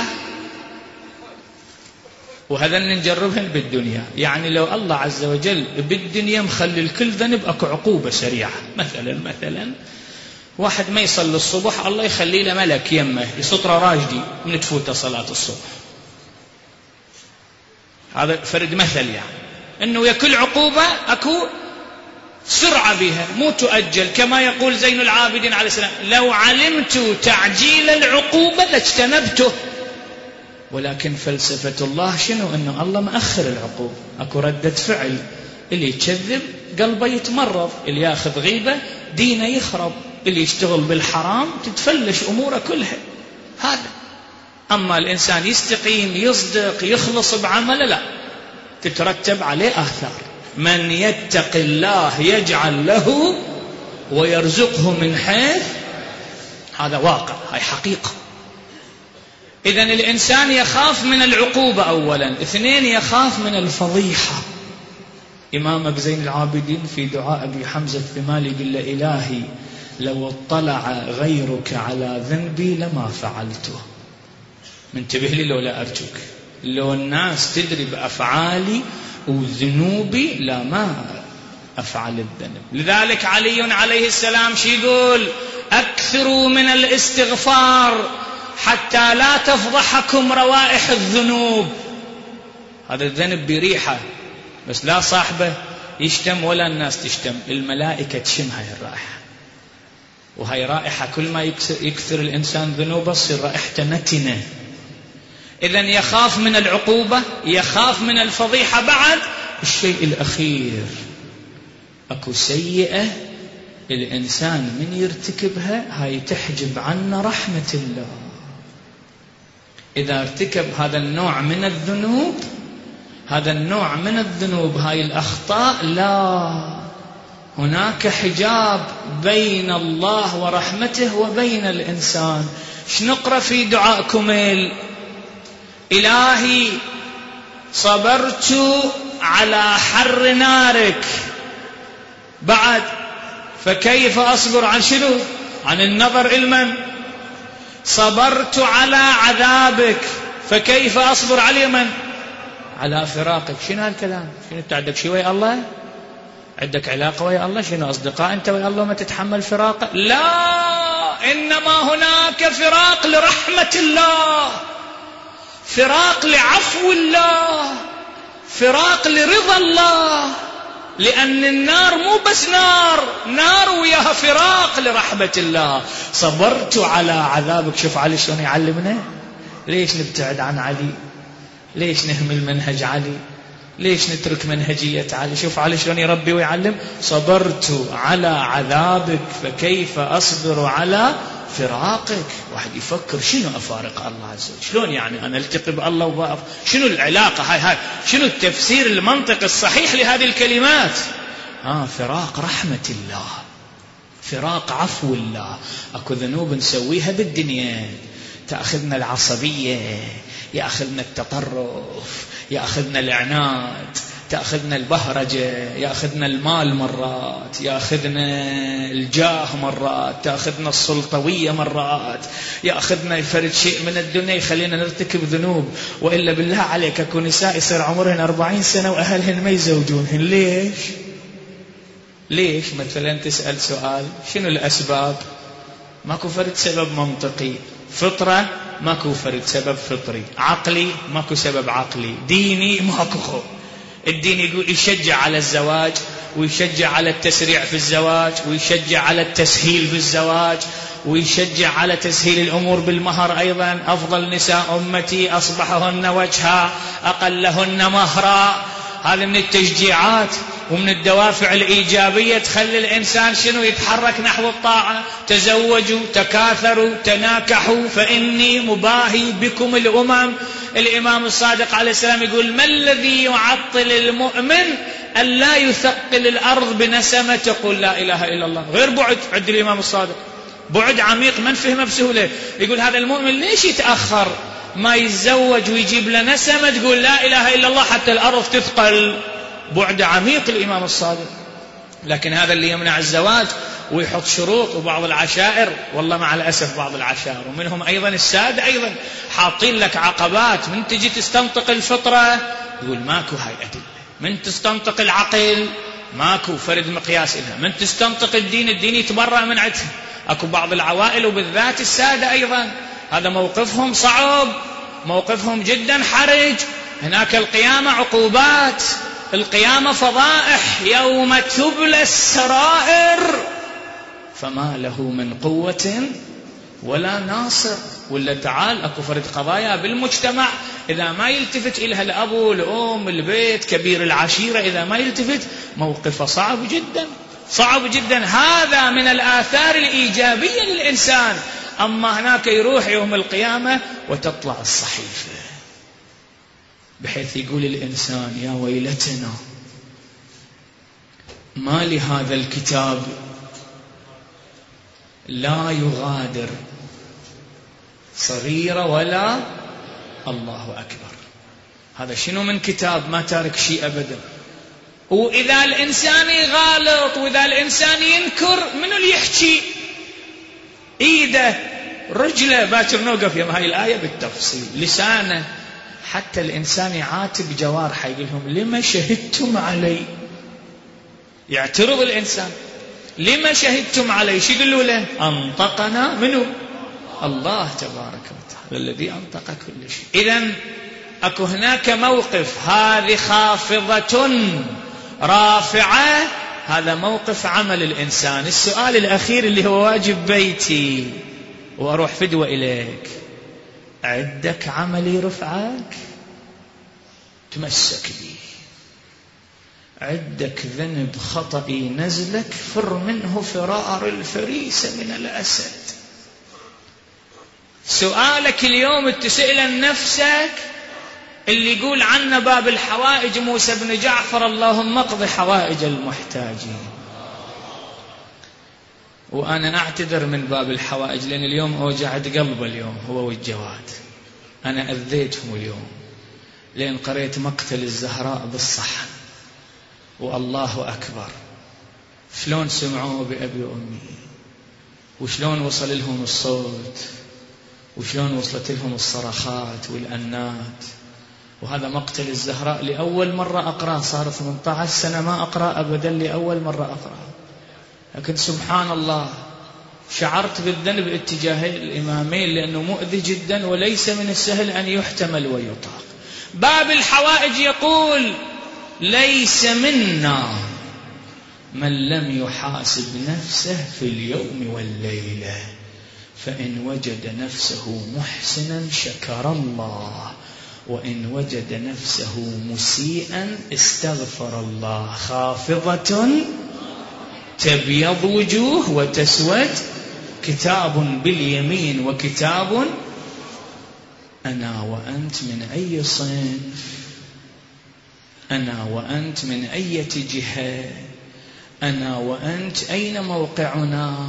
وهذا نجربهن بالدنيا. يعني لو الله عز وجل بالدنيا مخلي الكل ذنب أكو عقوبة سريعة. مثلا مثلا واحد ما يصلي الصبح الله يخلي له ملك يمه يسطره راجدي من تفوته صلاة الصبح. هذا فرد مثل، يعني انه يكل عقوبة اكو سرعة بها مو تؤجل. كما يقول زين العابدين عليه السلام: لو علمت تعجيل العقوبة لاجتنبته. ولكن فلسفة الله شنو؟ انه الله مأخر العقوبة. اكو ردة فعل، اللي يكذب قلبه يتمرض، اللي ياخذ غيبة دينه يخرب، اللي يشتغل بالحرام تتفلش اموره كلها. هذا. أما الإنسان يستقيم يصدق يخلص بعمله لا، تترتب عليه آثار. من يتق الله يجعل له ويرزقه من حيث، هذا واقع، هاي حقيقة. إذن الإنسان يخاف من العقوبة أولا. اثنين، يخاف من الفضيحة. إمام أبي زين العابدين في دعاء أبي حمزة الثمالي يقول له: إلهي لو اطلع غيرك على ذنبي لما فعلته. منتبه لي لو لا أرجوك، لو الناس تدري بأفعالي وذنوبي لا ما أفعل الذنب. لذلك علي عليه السلام شي يقول: أكثروا من الاستغفار حتى لا تفضحكم روائح الذنوب. هذا الذنب بريحة، بس لا صاحبه يشتم ولا الناس تشتم، الملائكة تشم هاي الرائحة. وهي رائحة كل ما يكثر الإنسان ذنوبه تصير رائحته نتنة. إذن يخاف من العقوبة، يخاف من الفضيحة. بعد الشيء الأخير، أكو سيئة الإنسان من يرتكبها هاي تحجب عنا رحمة الله. إذا ارتكب هذا النوع من الذنوب، هذا النوع من الذنوب هاي الأخطاء، لا، هناك حجاب بين الله ورحمته وبين الإنسان. شنقرأ في دعاء كميل؟ إلهي صبرت على حر نارك. بعد فكيف أصبر عن شنو؟ عن النظر إلمن؟ صبرت على عذابك فكيف أصبر على من؟ على فراقك. شنو هالكلام؟ شنو انت عندك شيء ويا الله؟ عندك علاقة ويا الله؟ شنو أصدقاء أنت ويا الله ما تتحمل فراقه؟ لا، إنما هناك فراق لرحمة الله، فراق لعفو الله، فراق لرضا الله. لأن النار مو بس نار، نار وياها فراق لرحمة الله. صبرت على عذابك. شوف علي شلون يعلمنا. ليش نبتعد عن علي؟ ليش نهمل منهج علي؟ ليش نترك منهجية علي؟ شوف علي شلون يربي ويعلم. صبرت على عذابك فكيف أصبر على فراقك. واحد يفكر شنو أفارق الله عز وجل؟ شلون يعني أنا التقي بالله وبقف؟ شنو العلاقة هاي هاي؟ شنو التفسير المنطق الصحيح لهذه الكلمات؟ آه فراق رحمة الله، فراق عفو الله. أكو ذنوب نسويها بالدنيا تأخذنا العصبية، يأخذنا التطرف، يأخذنا العناد، تأخذنا البهرجة، يأخذنا المال مرات، يأخذنا الجاه مرات، تأخذنا السلطوية مرات، يأخذنا فرد شيء من الدنيا يخلينا نرتكب ذنوب. وإلا بالله عليك أكو نساء يصير عمرهن أربعين سنة وأهلهن ما يزوجونهن. ليش؟ ليش؟ مثلا تسأل سؤال شنو الأسباب؟ ماكو فرد سبب منطقي. فطرة ماكو فرد سبب فطري. عقلي ماكو سبب عقلي. ديني ماكو خو. الدين يقول يشجع على الزواج، ويشجع على التسريع في الزواج، ويشجع على التسهيل في الزواج، ويشجع على تسهيل الأمور بالمهر أيضا. أفضل نساء أمتي أصبحهن وجها أقلهن مهرا. هذا من التشجيعات ومن الدوافع الإيجابية تخلي الإنسان شنو؟ يتحرك نحو الطاعة. تزوجوا، تكاثروا، تناكحوا فإني مباهي بكم الأمم. الإمام الصادق عليه السلام يقول: ما الذي يعطل المؤمن أن لا يثقل الأرض بنسمة تقول لا إله إلا الله؟ غير بعد. عند الإمام الصادق بعد عميق ما نفهمه بسهولة. يقول هذا المؤمن ليش يتأخر ما يتزوج ويجيب له نسمة تقول لا إله إلا الله حتى الأرض تثقل؟ بعد عميق الإمام الصادق. لكن هذا اللي يمنع الزواج ويحط شروط. وبعض العشائر والله مع الأسف بعض العشائر ومنهم أيضا السادة أيضا حاطين لك عقبات. من تجي تستنطق الفطرة يقول ماكو هاي أدلة. من تستنطق العقل ماكو فرد مقياس لها. من تستنطق الدين الدين يتبرأ من عدها. أكو بعض العوائل وبالذات السادة أيضا هذا موقفهم صعب، موقفهم جدا حرج. هناك القيامة عقوبات، القيامة فضائح، يوم تبلى السرائر فما له من قوة ولا ناصر. ولا تعال أكو فرد قضايا بالمجتمع إذا ما يلتفت إلها الأب والأم البيت كبير العشيرة، إذا ما يلتفت موقفه صعب جدا، صعب جدا. هذا من الآثار الإيجابية للإنسان. أما هناك يروح يوم القيامة وتطلع الصحيفة بحيث يقول الإنسان يا ويلتنا ما لهذا الكتاب لا يغادر صغيرة ولا الله أكبر. هذا شنو من كتاب ما تارك شيء أبدا. وإذا الإنسان يغالط وإذا الإنسان ينكر منو اللي يحكي؟ إيده رجله. باكر نوقف يا هاي الآية بالتفصيل. لسانه. حتى الإنسان يعاتب جوارحه يقول لهم لما شهدتم علي؟ يعترض الإنسان لما شهدتم علي؟ شو يقولوا له؟ أنطقنا منه الله تبارك وتعالى الذي أنطق كل شيء. إذن أكو هناك موقف هذه خافضة رافعة، هذا موقف عمل الإنسان. السؤال الأخير اللي هو واجب بيتي وأروح فدوة إليك: عندك عمل يرفعك؟ تمسك بي. عندك ذنب خطأ نزلك؟ فر منه فرار الفريسة من الأسد. سؤالك اليوم تسأل نفسك اللي يقول عنا باب الحوائج موسى بن جعفر: اللهم اقض حوائج المحتاجين. وأنا أعتذر من باب الحوائج لأن اليوم أوجعت قلبه اليوم هو والجواد. أنا أذيتهم اليوم لأن قريت مقتل الزهراء بالصحن. والله أكبر شلون سمعوا بأبي وأمي، وشلون وصل لهم الصوت، وشلون وصلت لهم الصرخات والأنات. وهذا مقتل الزهراء لأول مرة أقرأ، صار ثمانية عشر سنة ما أقرأ أبدا، لأول مرة أقرأ. لكن سبحان الله شعرت بالذنب اتجاه الإمامين لأنه مؤذي جدا وليس من السهل أن يحتمل ويطاق. باب الحوائج يقول: ليس منا من لم يحاسب نفسه في اليوم والليلة، فإن وجد نفسه محسنا شكر الله، وإن وجد نفسه مسيئا استغفر الله. خافضة تبيض وجوه وتسود، كتاب باليمين وكتاب. أنا وأنت من أي صنف؟ أنا وأنت من أي جهة؟ أنا وأنت أين موقعنا؟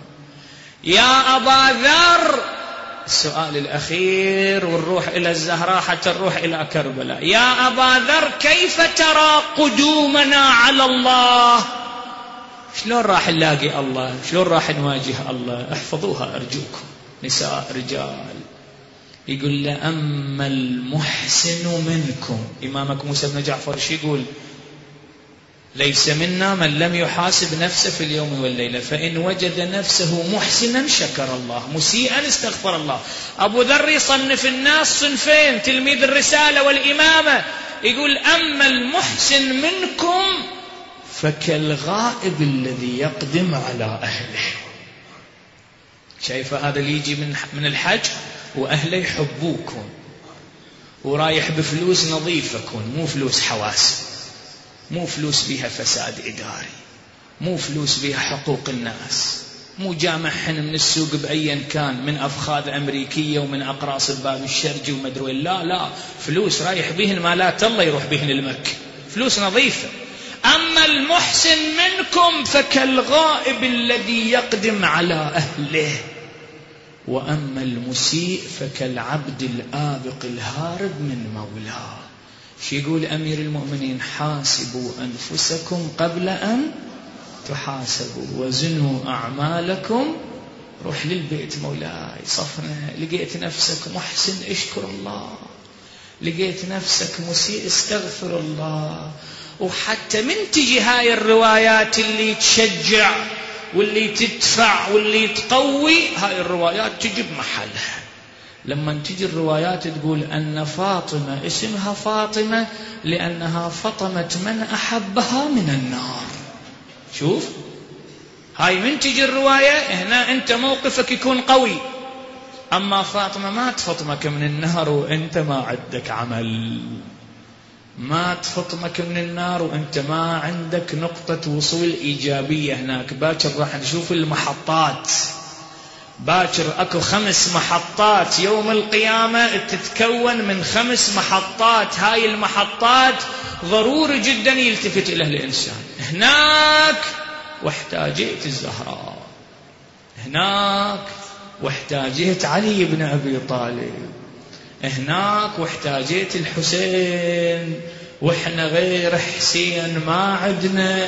يا أبا ذر، السؤال الأخير ونروح إلى الزهراء حتى نروح إلى كربلاء. يا أبا ذر، كيف ترى قدومنا على الله؟ شلون راح نلاقي الله؟ شلون راح نواجه الله؟ احفظوها أرجوكم نساء رجال. يقول لأما المحسن منكم، إمامك موسى بن جعفر شو يقول؟ ليس منا من لم يحاسب نفسه في اليوم والليلة، فإن وجد نفسه محسنا شكر الله، مسيئا استغفر الله. أبو ذر يصنف الناس صنفين، تلميذ الرسالة والإمامة، يقول أما المحسن منكم فكالغائب الذي يقدم على أهله. شايفة هذا اللي يجي من من الحج وأهله يحبوكم ورايح بفلوس نظيفكم، مو فلوس حواس، مو فلوس بيها فساد إداري، مو فلوس بيها حقوق الناس، مو جامعهن من السوق بأيا كان، من أفخاذ أمريكية ومن أقراص الباب الشرجي ومدري، لا لا، فلوس رايح بيهن مالات الله يروح بيهن المكة، فلوس نظيفة. أما المحسن منكم فكالغائب الذي يقدم على أهله، وأما المسيء فكالعبد الآبق الهارب من مولاه. شو يقول أمير المؤمنين؟ حاسبوا أنفسكم قبل أن تحاسبوا وزنوا أعمالكم. روح للبيت مولاي صفنا، لقيت نفسك محسن اشكر الله، لقيت نفسك مسيء استغفر الله. وحتى من تجي هاي الروايات اللي تشجع واللي تدفع واللي تقوي، هاي الروايات تجي بمحلها. لما تجي الروايات تقول أن فاطمة اسمها فاطمة لأنها فطمت من أحبها من النار. شوف هاي من تجي الرواية هنا أنت موقفك يكون قوي. أما فاطمة ما تفطمك من النار وأنت ما عندك عمل، ما تفطمك من النار وأنت ما عندك نقطة وصول إيجابية. هناك باكر راح نشوف المحطات، باكر أكو خمس محطات يوم القيامة تتكون من خمس محطات. هاي المحطات ضروري جدا يلتفت إليه الإنسان. هناك واحتاجيت الزهراء، هناك واحتاجيت علي بن أبي طالب، هناك واحتاجيت الحسين، وإحنا غير حسين ما عدنا،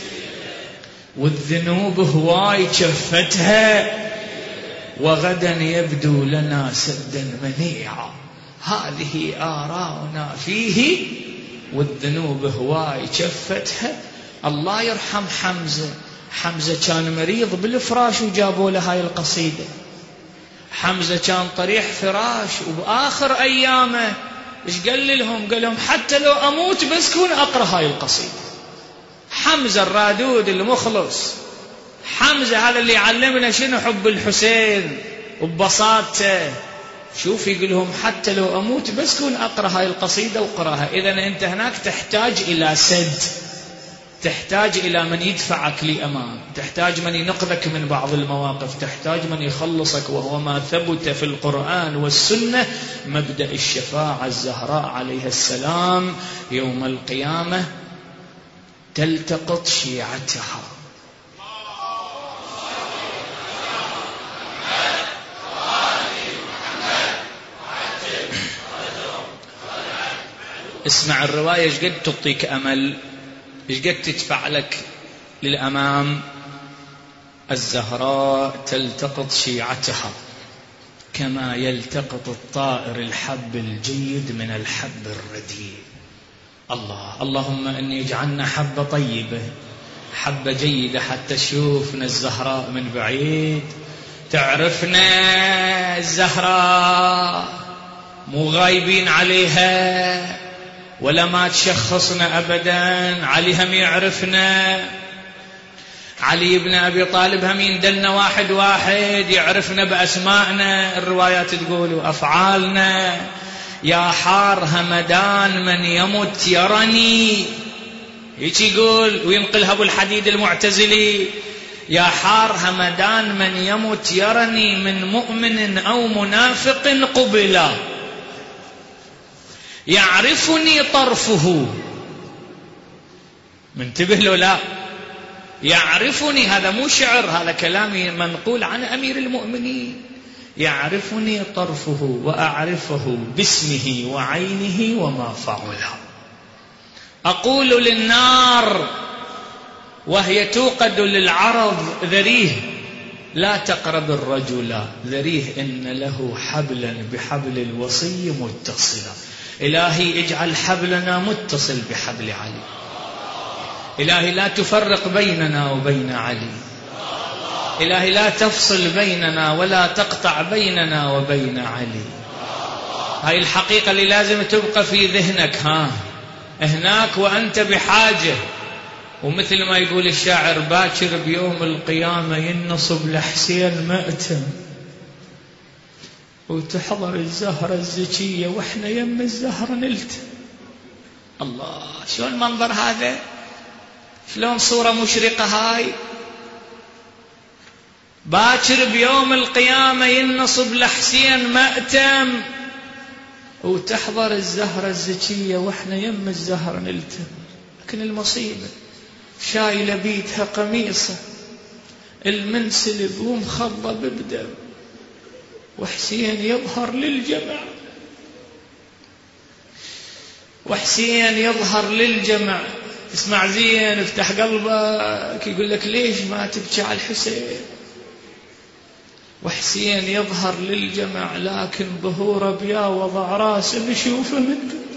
والذنوب هواي شفتها، وغدا يبدو لنا سدا منيعا. هذه آراؤنا فيه، والذنوب هواي شفتها. الله يرحم حمزة، حمزة كان مريض بالفراش وجابوا له هاي القصيدة. حمزة كان طريح فراش، وبآخر أيامه إيش قال لهم؟ قال لهم حتى لو أموت بس كون أقرأ هاي القصيدة. حمزة الرادود المخلص، حمزة هذا اللي يعلمنا شنو حب الحسين وببساطته. شوف يقول لهم حتى لو أموت بس كون أقرأ هاي القصيدة وقراها. إذن أنت هناك تحتاج إلى سد، تحتاج إلى من يدفعك لأمام، تحتاج من ينقذك من بعض المواقف، تحتاج من يخلصك، وهو ما ثبت في القرآن والسنة. مبدأ الشفاعة الزهراء عليها السلام يوم القيامة تلتقط شيعتها. اسمع الرواية ايش قد تعطيك أمل، ايش قد تدفع لك للأمام. الزهراء تلتقط شيعتها كما يلتقط الطائر الحب الجيد من الحب الرديء. الله اللهم أني اجعلنا حبة طيبة، حبة جيدة، حتى تشوفنا الزهراء من بعيد، تعرفنا الزهراء، مو غايبين عليها ولا ما تشخصنا أبدا. علي هم يعرفنا، علي بن أبي طالب هم يندلنا واحد واحد، يعرفنا بأسمائنا، الروايات تقول وأفعالنا. يا حار همدان من يمت يرني، هيك يقول وينقلها أبو الحديد المعتزلي. يا حار همدان من يمت يرني، من مؤمن أو منافق قبلا، يعرفني طرفه. منتبه له لا؟ يعرفني، هذا مو شعر، هذا كلامي منقول عن أمير المؤمنين. يعرفني طرفه وأعرفه باسمه وعينه وما فعل. أقول للنار وهي توقد للعرض ذريه لا تقرب الرجل ذريه إن له حبلا بحبل الوصي متصلا. إلهي اجعل حبلنا متصل بحبل علي. إلهي لا تفرق بيننا وبين علي. إلهي لا تفصل بيننا ولا تقطع بيننا وبين علي. هاي الحقيقة اللي لازم تبقى في ذهنك. ها هناك وأنت بحاجة. ومثل ما يقول الشاعر باكر بيوم القيامة ينصب لحسين مأتم وتحضر الزهرة الزكية وإحنا يم الزهرة نلتم. الله، شلون المنظر هذا؟ شلون صورة مشرقة هاي؟ باكر بيوم القيامة ينصب لحسين مأتم وتحضر الزهرة الزكية وإحنا يم الزهرة نلتم. لكن المصيبة شايلة بيتها قميصة المنسلب ومخضب بدم وحسين يظهر للجمع، وحسين يظهر للجمع. اسمع زين، افتح قلبك، يقول لك ليش ما تبكي على الحسين؟ وحسين يظهر للجمع لكن ظهوره بيا وضع راسه بشوفه من دون.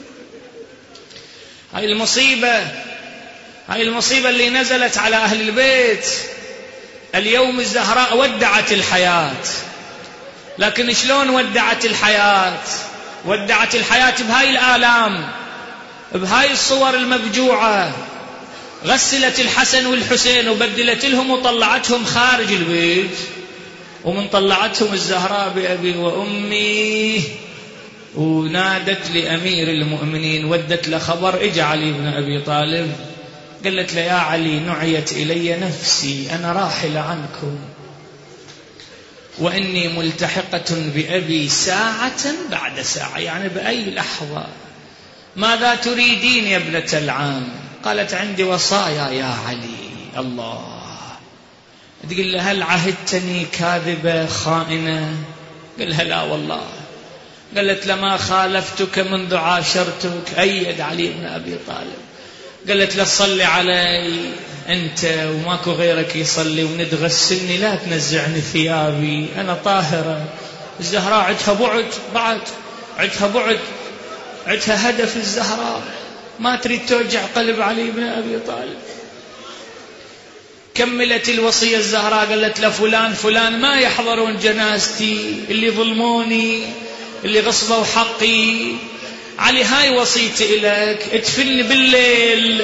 هاي المصيبة، هاي المصيبة اللي نزلت على أهل البيت. اليوم الزهراء ودعت الحياة، لكن شلون ودعت الحياة؟ ودعت الحياة بهاي الآلام، بهاي الصور المفجوعة. غسلت الحسن والحسين وبدلت لهم وطلعتهم خارج البيت، ومن طلعتهم الزهراء بأبي وأمي ونادت لأمير المؤمنين، ودت له خبر. اجى علي بن أبي طالب قالت له يا علي نعيت إلي نفسي، أنا راحلة عنكم وإني ملتحقة بأبي ساعة بعد ساعة، يعني بأي لحظة. ماذا تريدين يا ابنة العام؟ قالت عندي وصايا يا علي. الله، تقول له هل عهدتني كاذبة خائنة؟ قال لها لا والله. قالت لما خالفتك منذ عاشرتك. أيد علي بن أبي طالب. قالت له صلي علي أنت وماكو غيرك يصلي وندغسلني، لا تنزعني ثيابي، أنا طاهرة. الزهراء عدها بعد، بعد عدها بعد، عدها هدف. الزهراء ما تريد توجع قلب علي بن أبي طالب. كملت الوصية الزهراء، قالت له فلان فلان ما يحضرون جنازتي، اللي ظلموني، اللي غصبوا حقي. علي هاي وصيتي إليك، ادفلني بالليل.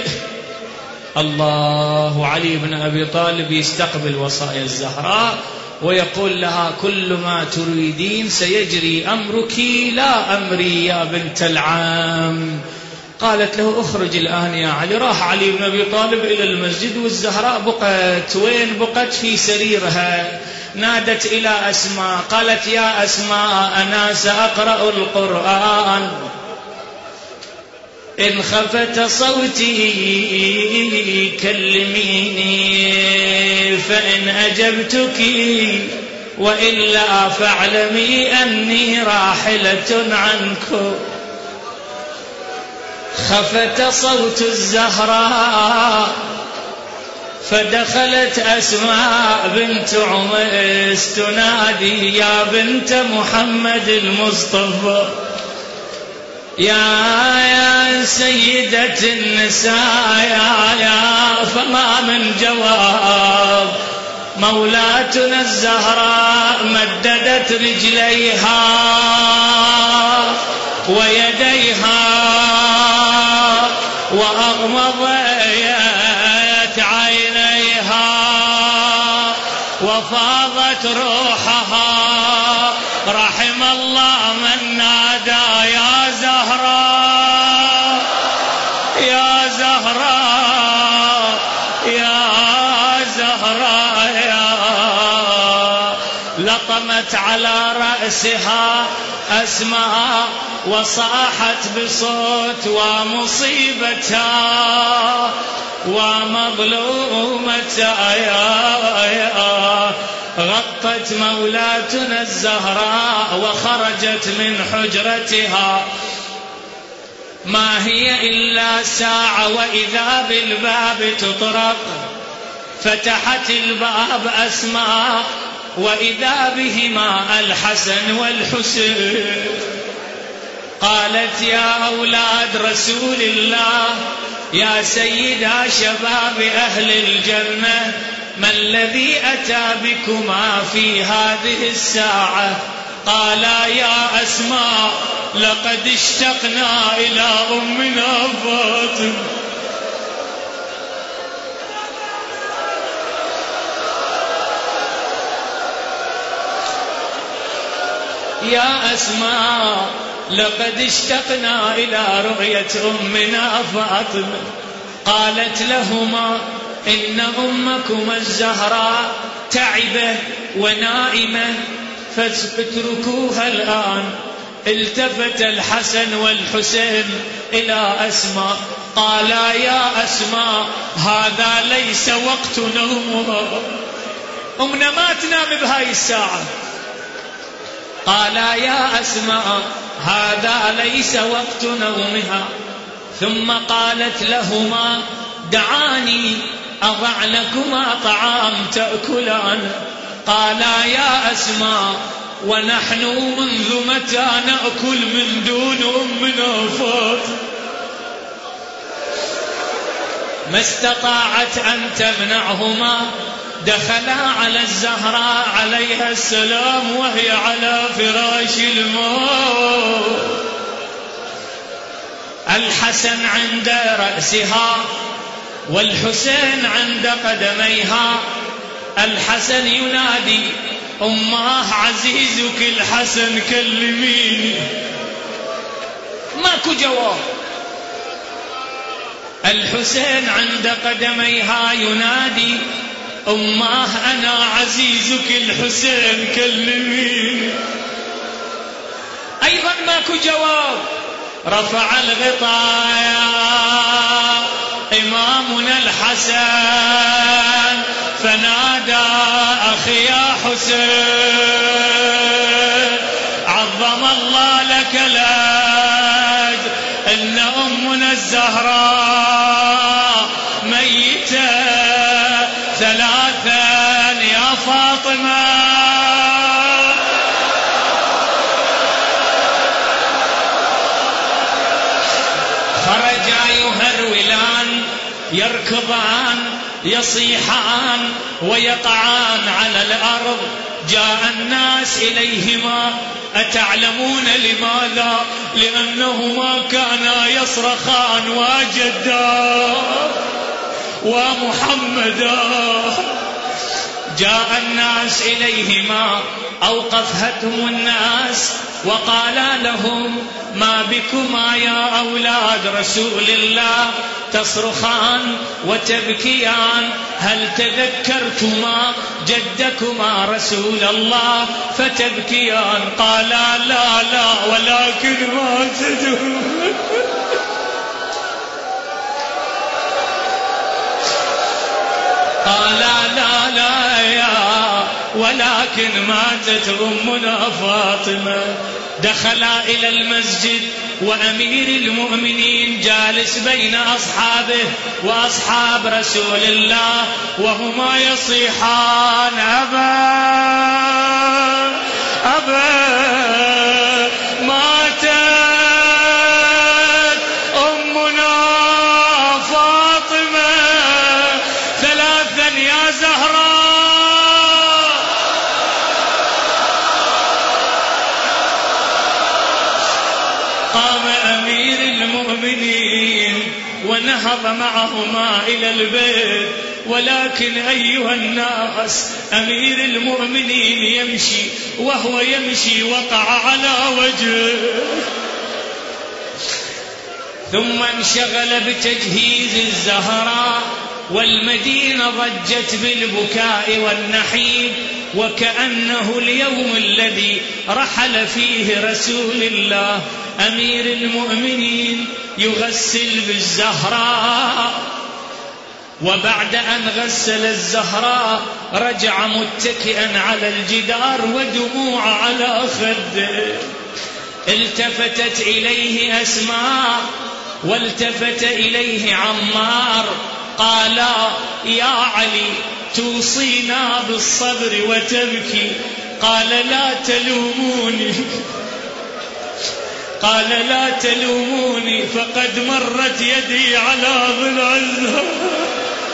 الله، علي بن أبي طالب يستقبل وصايا الزهراء ويقول لها كل ما تريدين سيجري أمرك لا أمري يا بنت العام. قالت له اخرج الآن يا علي. راح علي بن أبي طالب إلى المسجد والزهراء بقت. وين بقت؟ في سريرها. نادت إلى أسماء، قالت يا أسماء أنا سأقرأ القرآن، إن خفت صوتي كلميني فإن أجبتك وإلا فاعلمي أني راحلة عنكم. خفت صوت الزهراء فدخلت أسماء بنت عميس تنادي يا بنت محمد المصطفى، يا يا سيدة النساء، يا يا فما من جواب. مولاتنا الزهراء مددت رجليها ويديها وأغمضت عينيها وفاضت روحها. رحم الله من نادى يا زهراء، يا زهراء، يا زهراء، يا لطمت على رأسها أسماء وصاحت بصوت ومصيبتها ومظلومتها غطت مولاتنا الزهراء وخرجت من حجرتها. ما هي إلا ساعة وإذا بالباب تطرق، فتحت الباب أسماء وإذا بهما الحسن والحسين. قالت يا أولاد رسول الله، يا سيدا شباب أهل الجنة، ما الذي أتى بكما في هذه الساعة؟ قالا يا أسماء لقد اشتقنا إلى أمنا فاطمة. يا أسماء لقد اشتقنا إلى رؤية أمنا فاطمة. قالت لهما إن أمكما الزهراء تعبة ونائمة فاتركوها الآن. التفت الحسن والحسين إلى أسماء قالا يا أسماء هذا ليس وقت نومها، أمنا ما تنام بهاي الساعة. قالا يا أسماء هذا ليس وقت نومها. ثم قالت لهما دعاني أضع لكما طعام تأكلان. قالا يا أسماء ونحن منذ متى نأكل من دون أمنا فاطمة؟ ما استطاعت أن تمنعهما. دخلا على الزهراء عليها السلام وهي على فراش الموت، الحسن عند رأسها والحسين عند قدميها. الحسن ينادي أماه عزيزك الحسن كلميني، ماكو جواب. الحسين عند قدميها ينادي أماه أنا عزيزك الحسين كلميني، أيضا ماكو جواب. رفع الغطاء إمامنا الحسن فنادى أخي يا حسين عظم الله لك الأجر، إن أمنا الزهراء ميتة ثلاثا يا فاطمة. خرجا يهرولان يركضان يصيحان ويقعان على الأرض. جاء الناس إليهما. أتعلمون لماذا؟ لأنهما كانا يصرخان وجدا ومحمدا. جاء الناس إليهما أوقفتهم الناس وقالا لهم ما بكما يا أولاد رسول الله تصرخان وتبكيان؟ هل تذكرتما جدكما رسول الله فتبكيان؟ قالا لا لا ولكن ما تدرون. قالا لا لا يا ولكن ماتت أمنا فاطمة. دخلا إلى المسجد وأمير المؤمنين جالس بين أصحابه وأصحاب رسول الله وهما يصيحان أبا أبا ماتت أمنا فاطمة ثلاثا يا زهراء. قام أمير المؤمنين ونهض معهما إلى البيت، ولكن أيها الناس أمير المؤمنين يمشي، وهو يمشي وقع على وجهه، ثم انشغل بتجهيز الزهراء، والمدينة ضجت بالبكاء والنحيب، وكأنه اليوم الذي رحل فيه رسول الله. أمير المؤمنين يغسل بالزهراء وبعد أن غسل الزهراء رجع متكئا على الجدار ودموع على خده. التفتت إليه أسماء والتفت إليه عمار، قالا يا علي توصينا بالصبر وتبكي؟ قال لا تلوموني، قال لا تلوموني فقد مرت يدي على ضلع الزهراء.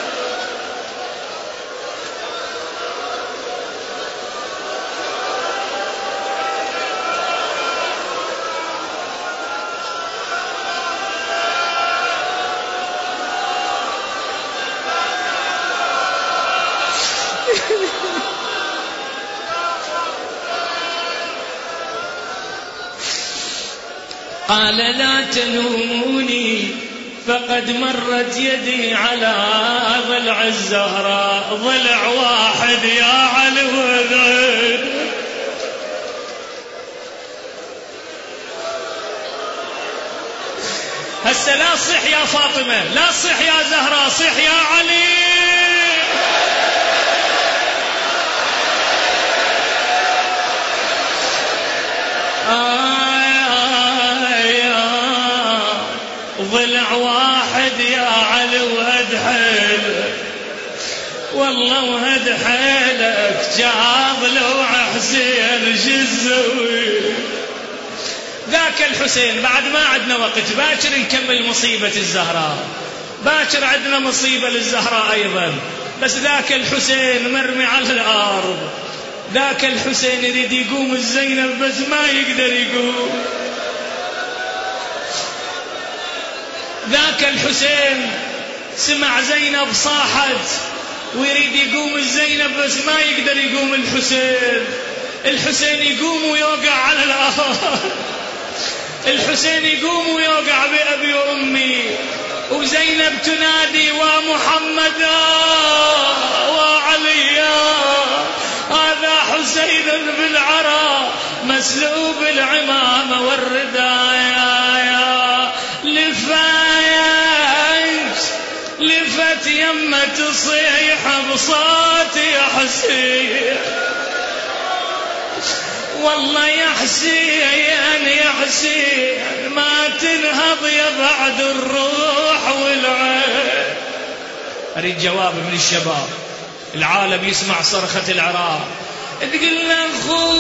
قال لا تلوموني فقد مرت يدي على ضلع الزهراء، ضلع واحد يا علي وذعين. هسه لا صح يا فاطمة، لا صح يا زهراء، صح يا علي. آه ضلع واحد يا علي وهد حيلك، والله وهد حيلك جاض لو حسين شزوي. ذاك الحسين بعد ما عندنا وقت، باكر نكمل مصيبة الزهراء، باكر عندنا مصيبة للزهراء أيضا. بس ذاك الحسين مرمي على الأرض، ذاك الحسين يريد يقوم الزينب بس ما يقدر يقوم. ذاك الحسين سمع زينب صاحت ويريد يقوم الزينب بس ما يقدر يقوم الحسين. الحسين يقوم ويوقع على الأرض، الحسين يقوم ويوقع بأبي وأمي، وزينب تنادي ومحمدا وعليا هذا حسين بالعرى مسلوب العمامة والردايا. لفت لفت يمة تصيح بصوت يا حسين، والله يا حسين يا حسين ما تنهض يا بعد الروح والعين. أريد جواب من الشباب، العالم يسمع صرخة العراق. تقول له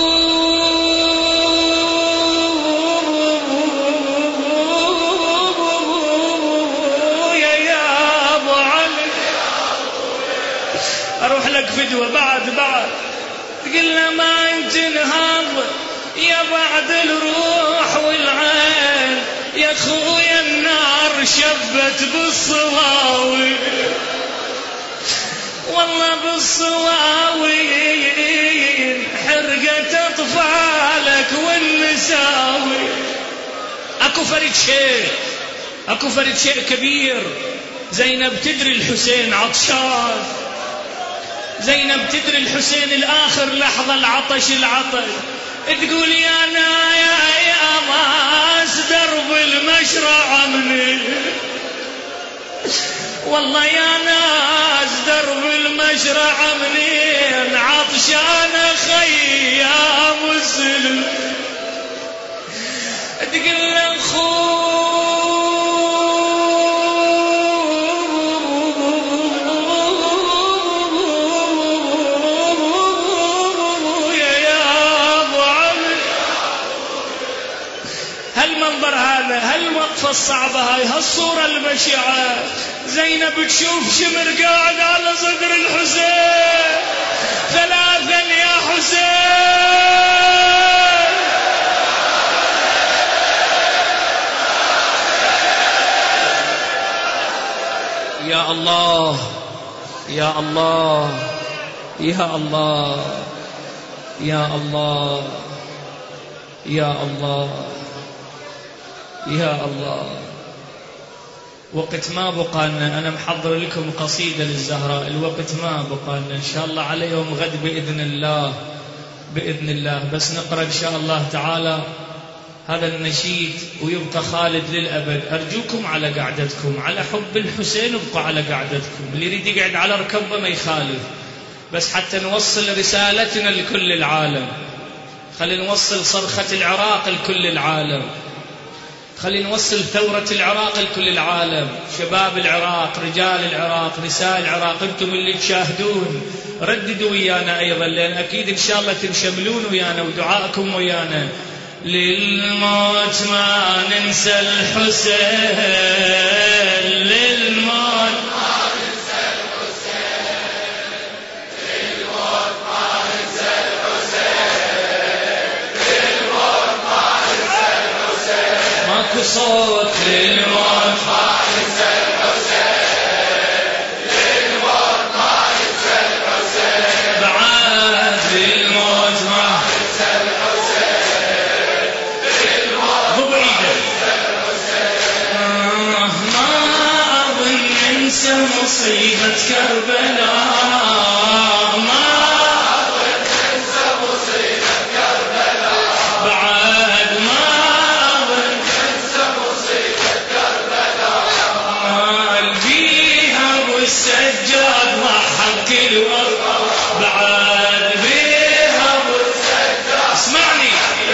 أروح لك فدوة بعد بعد. تقول له ما تنهض يا بعد الروح والعين، يا خويا النار شبت بالصواوي، والله بالصواوي حرقت أطفالك والنساوي. أكو فرد شيء، أكو فرد شيء كبير. زينب تدري الحسين عطشان، زينب تدري الحسين الآخر لحظة العطش العطش. تقول يا نايا يا ماس درب المشرع مني، والله يا ناس درب المشرع منين عطشان خي يا مسلم. تقول له هالوقفة الصعبة هاي، هالصورة البشعة. زينب تشوف شمر قاعد على صدر الحسين، ثلاثا يا حسين. يا الله يا الله يا الله يا الله يا الله يا الله. وقت ما بقى لنا، أنا محضر لكم قصيدة للزهراء، الوقت ما بقى لنا إن شاء الله على يوم غد بإذن الله بإذن الله. بس نقرأ إن شاء الله تعالى هذا النشيد ويبقى خالد للأبد. أرجوكم على قعدتكم، على حب الحسين ابقوا على قعدتكم، اللي يريد يقعد على ركبه ما يخالف، بس حتى نوصل رسالتنا لكل العالم. خلينا نوصل صرخة العراق لكل العالم، خلينا نوصل ثورة العراق لكل العالم. شباب العراق، رجال العراق، نساء العراق، انتم اللي تشاهدون رددوا ويانا أيضا، لأن أكيد إن شاء الله تنشملون ويانا ودعائكم ويانا. للموت ما ننسى الحسين، للموت ما ننسى الحسين، للموت ما ننسى الحسين، للموت ما ننسى الحسين. ماكو صوت. للموت ما ننسى الحسين، للموت ما ننسى الحسين. بعد للموت ما ننسى الحسين، ننسى مصيبة كربلاء، ما أظن ننسى مصيبة كربلاء، بعد ما أظن ننسى مصيبة كربلاء. بيها والسجاد ضحى كل وطن، بعد بيها والسجاد اسمعني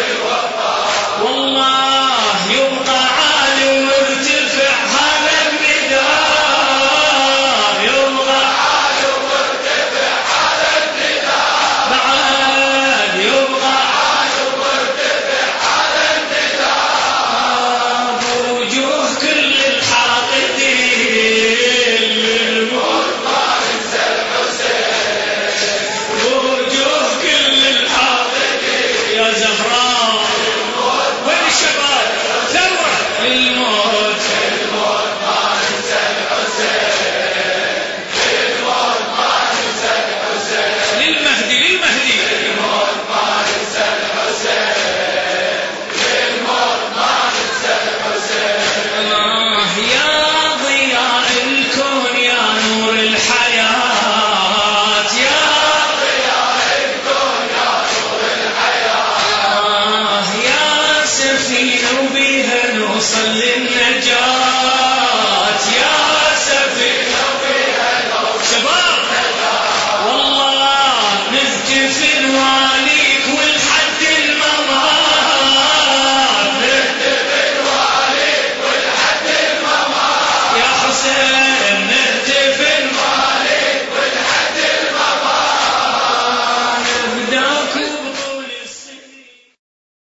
والله يبقى عالي ومرتفع هذا النداء، يبقى عالي ومرتفع هذا النداء، بعد يبقى عالي ومرتفع هذا النداء. بوجوه كل الحاقدين للموت ما ننسى الحسين، بوجوه كل الحاقدين يا زهراء. وين الشباب؟ ثورة للموت، للموت ما ننسى الحسين، للموت ما ننسى الحسين. للمهدي، للمهدي للموت ما ننسى الحسين، للموت ما ننسى الحسين. الله يا ضياء الكون يا نور الحياة، يا ضياء الكون يا نور الحياة. آه يا سفينة وبيها نوصل للنجاة.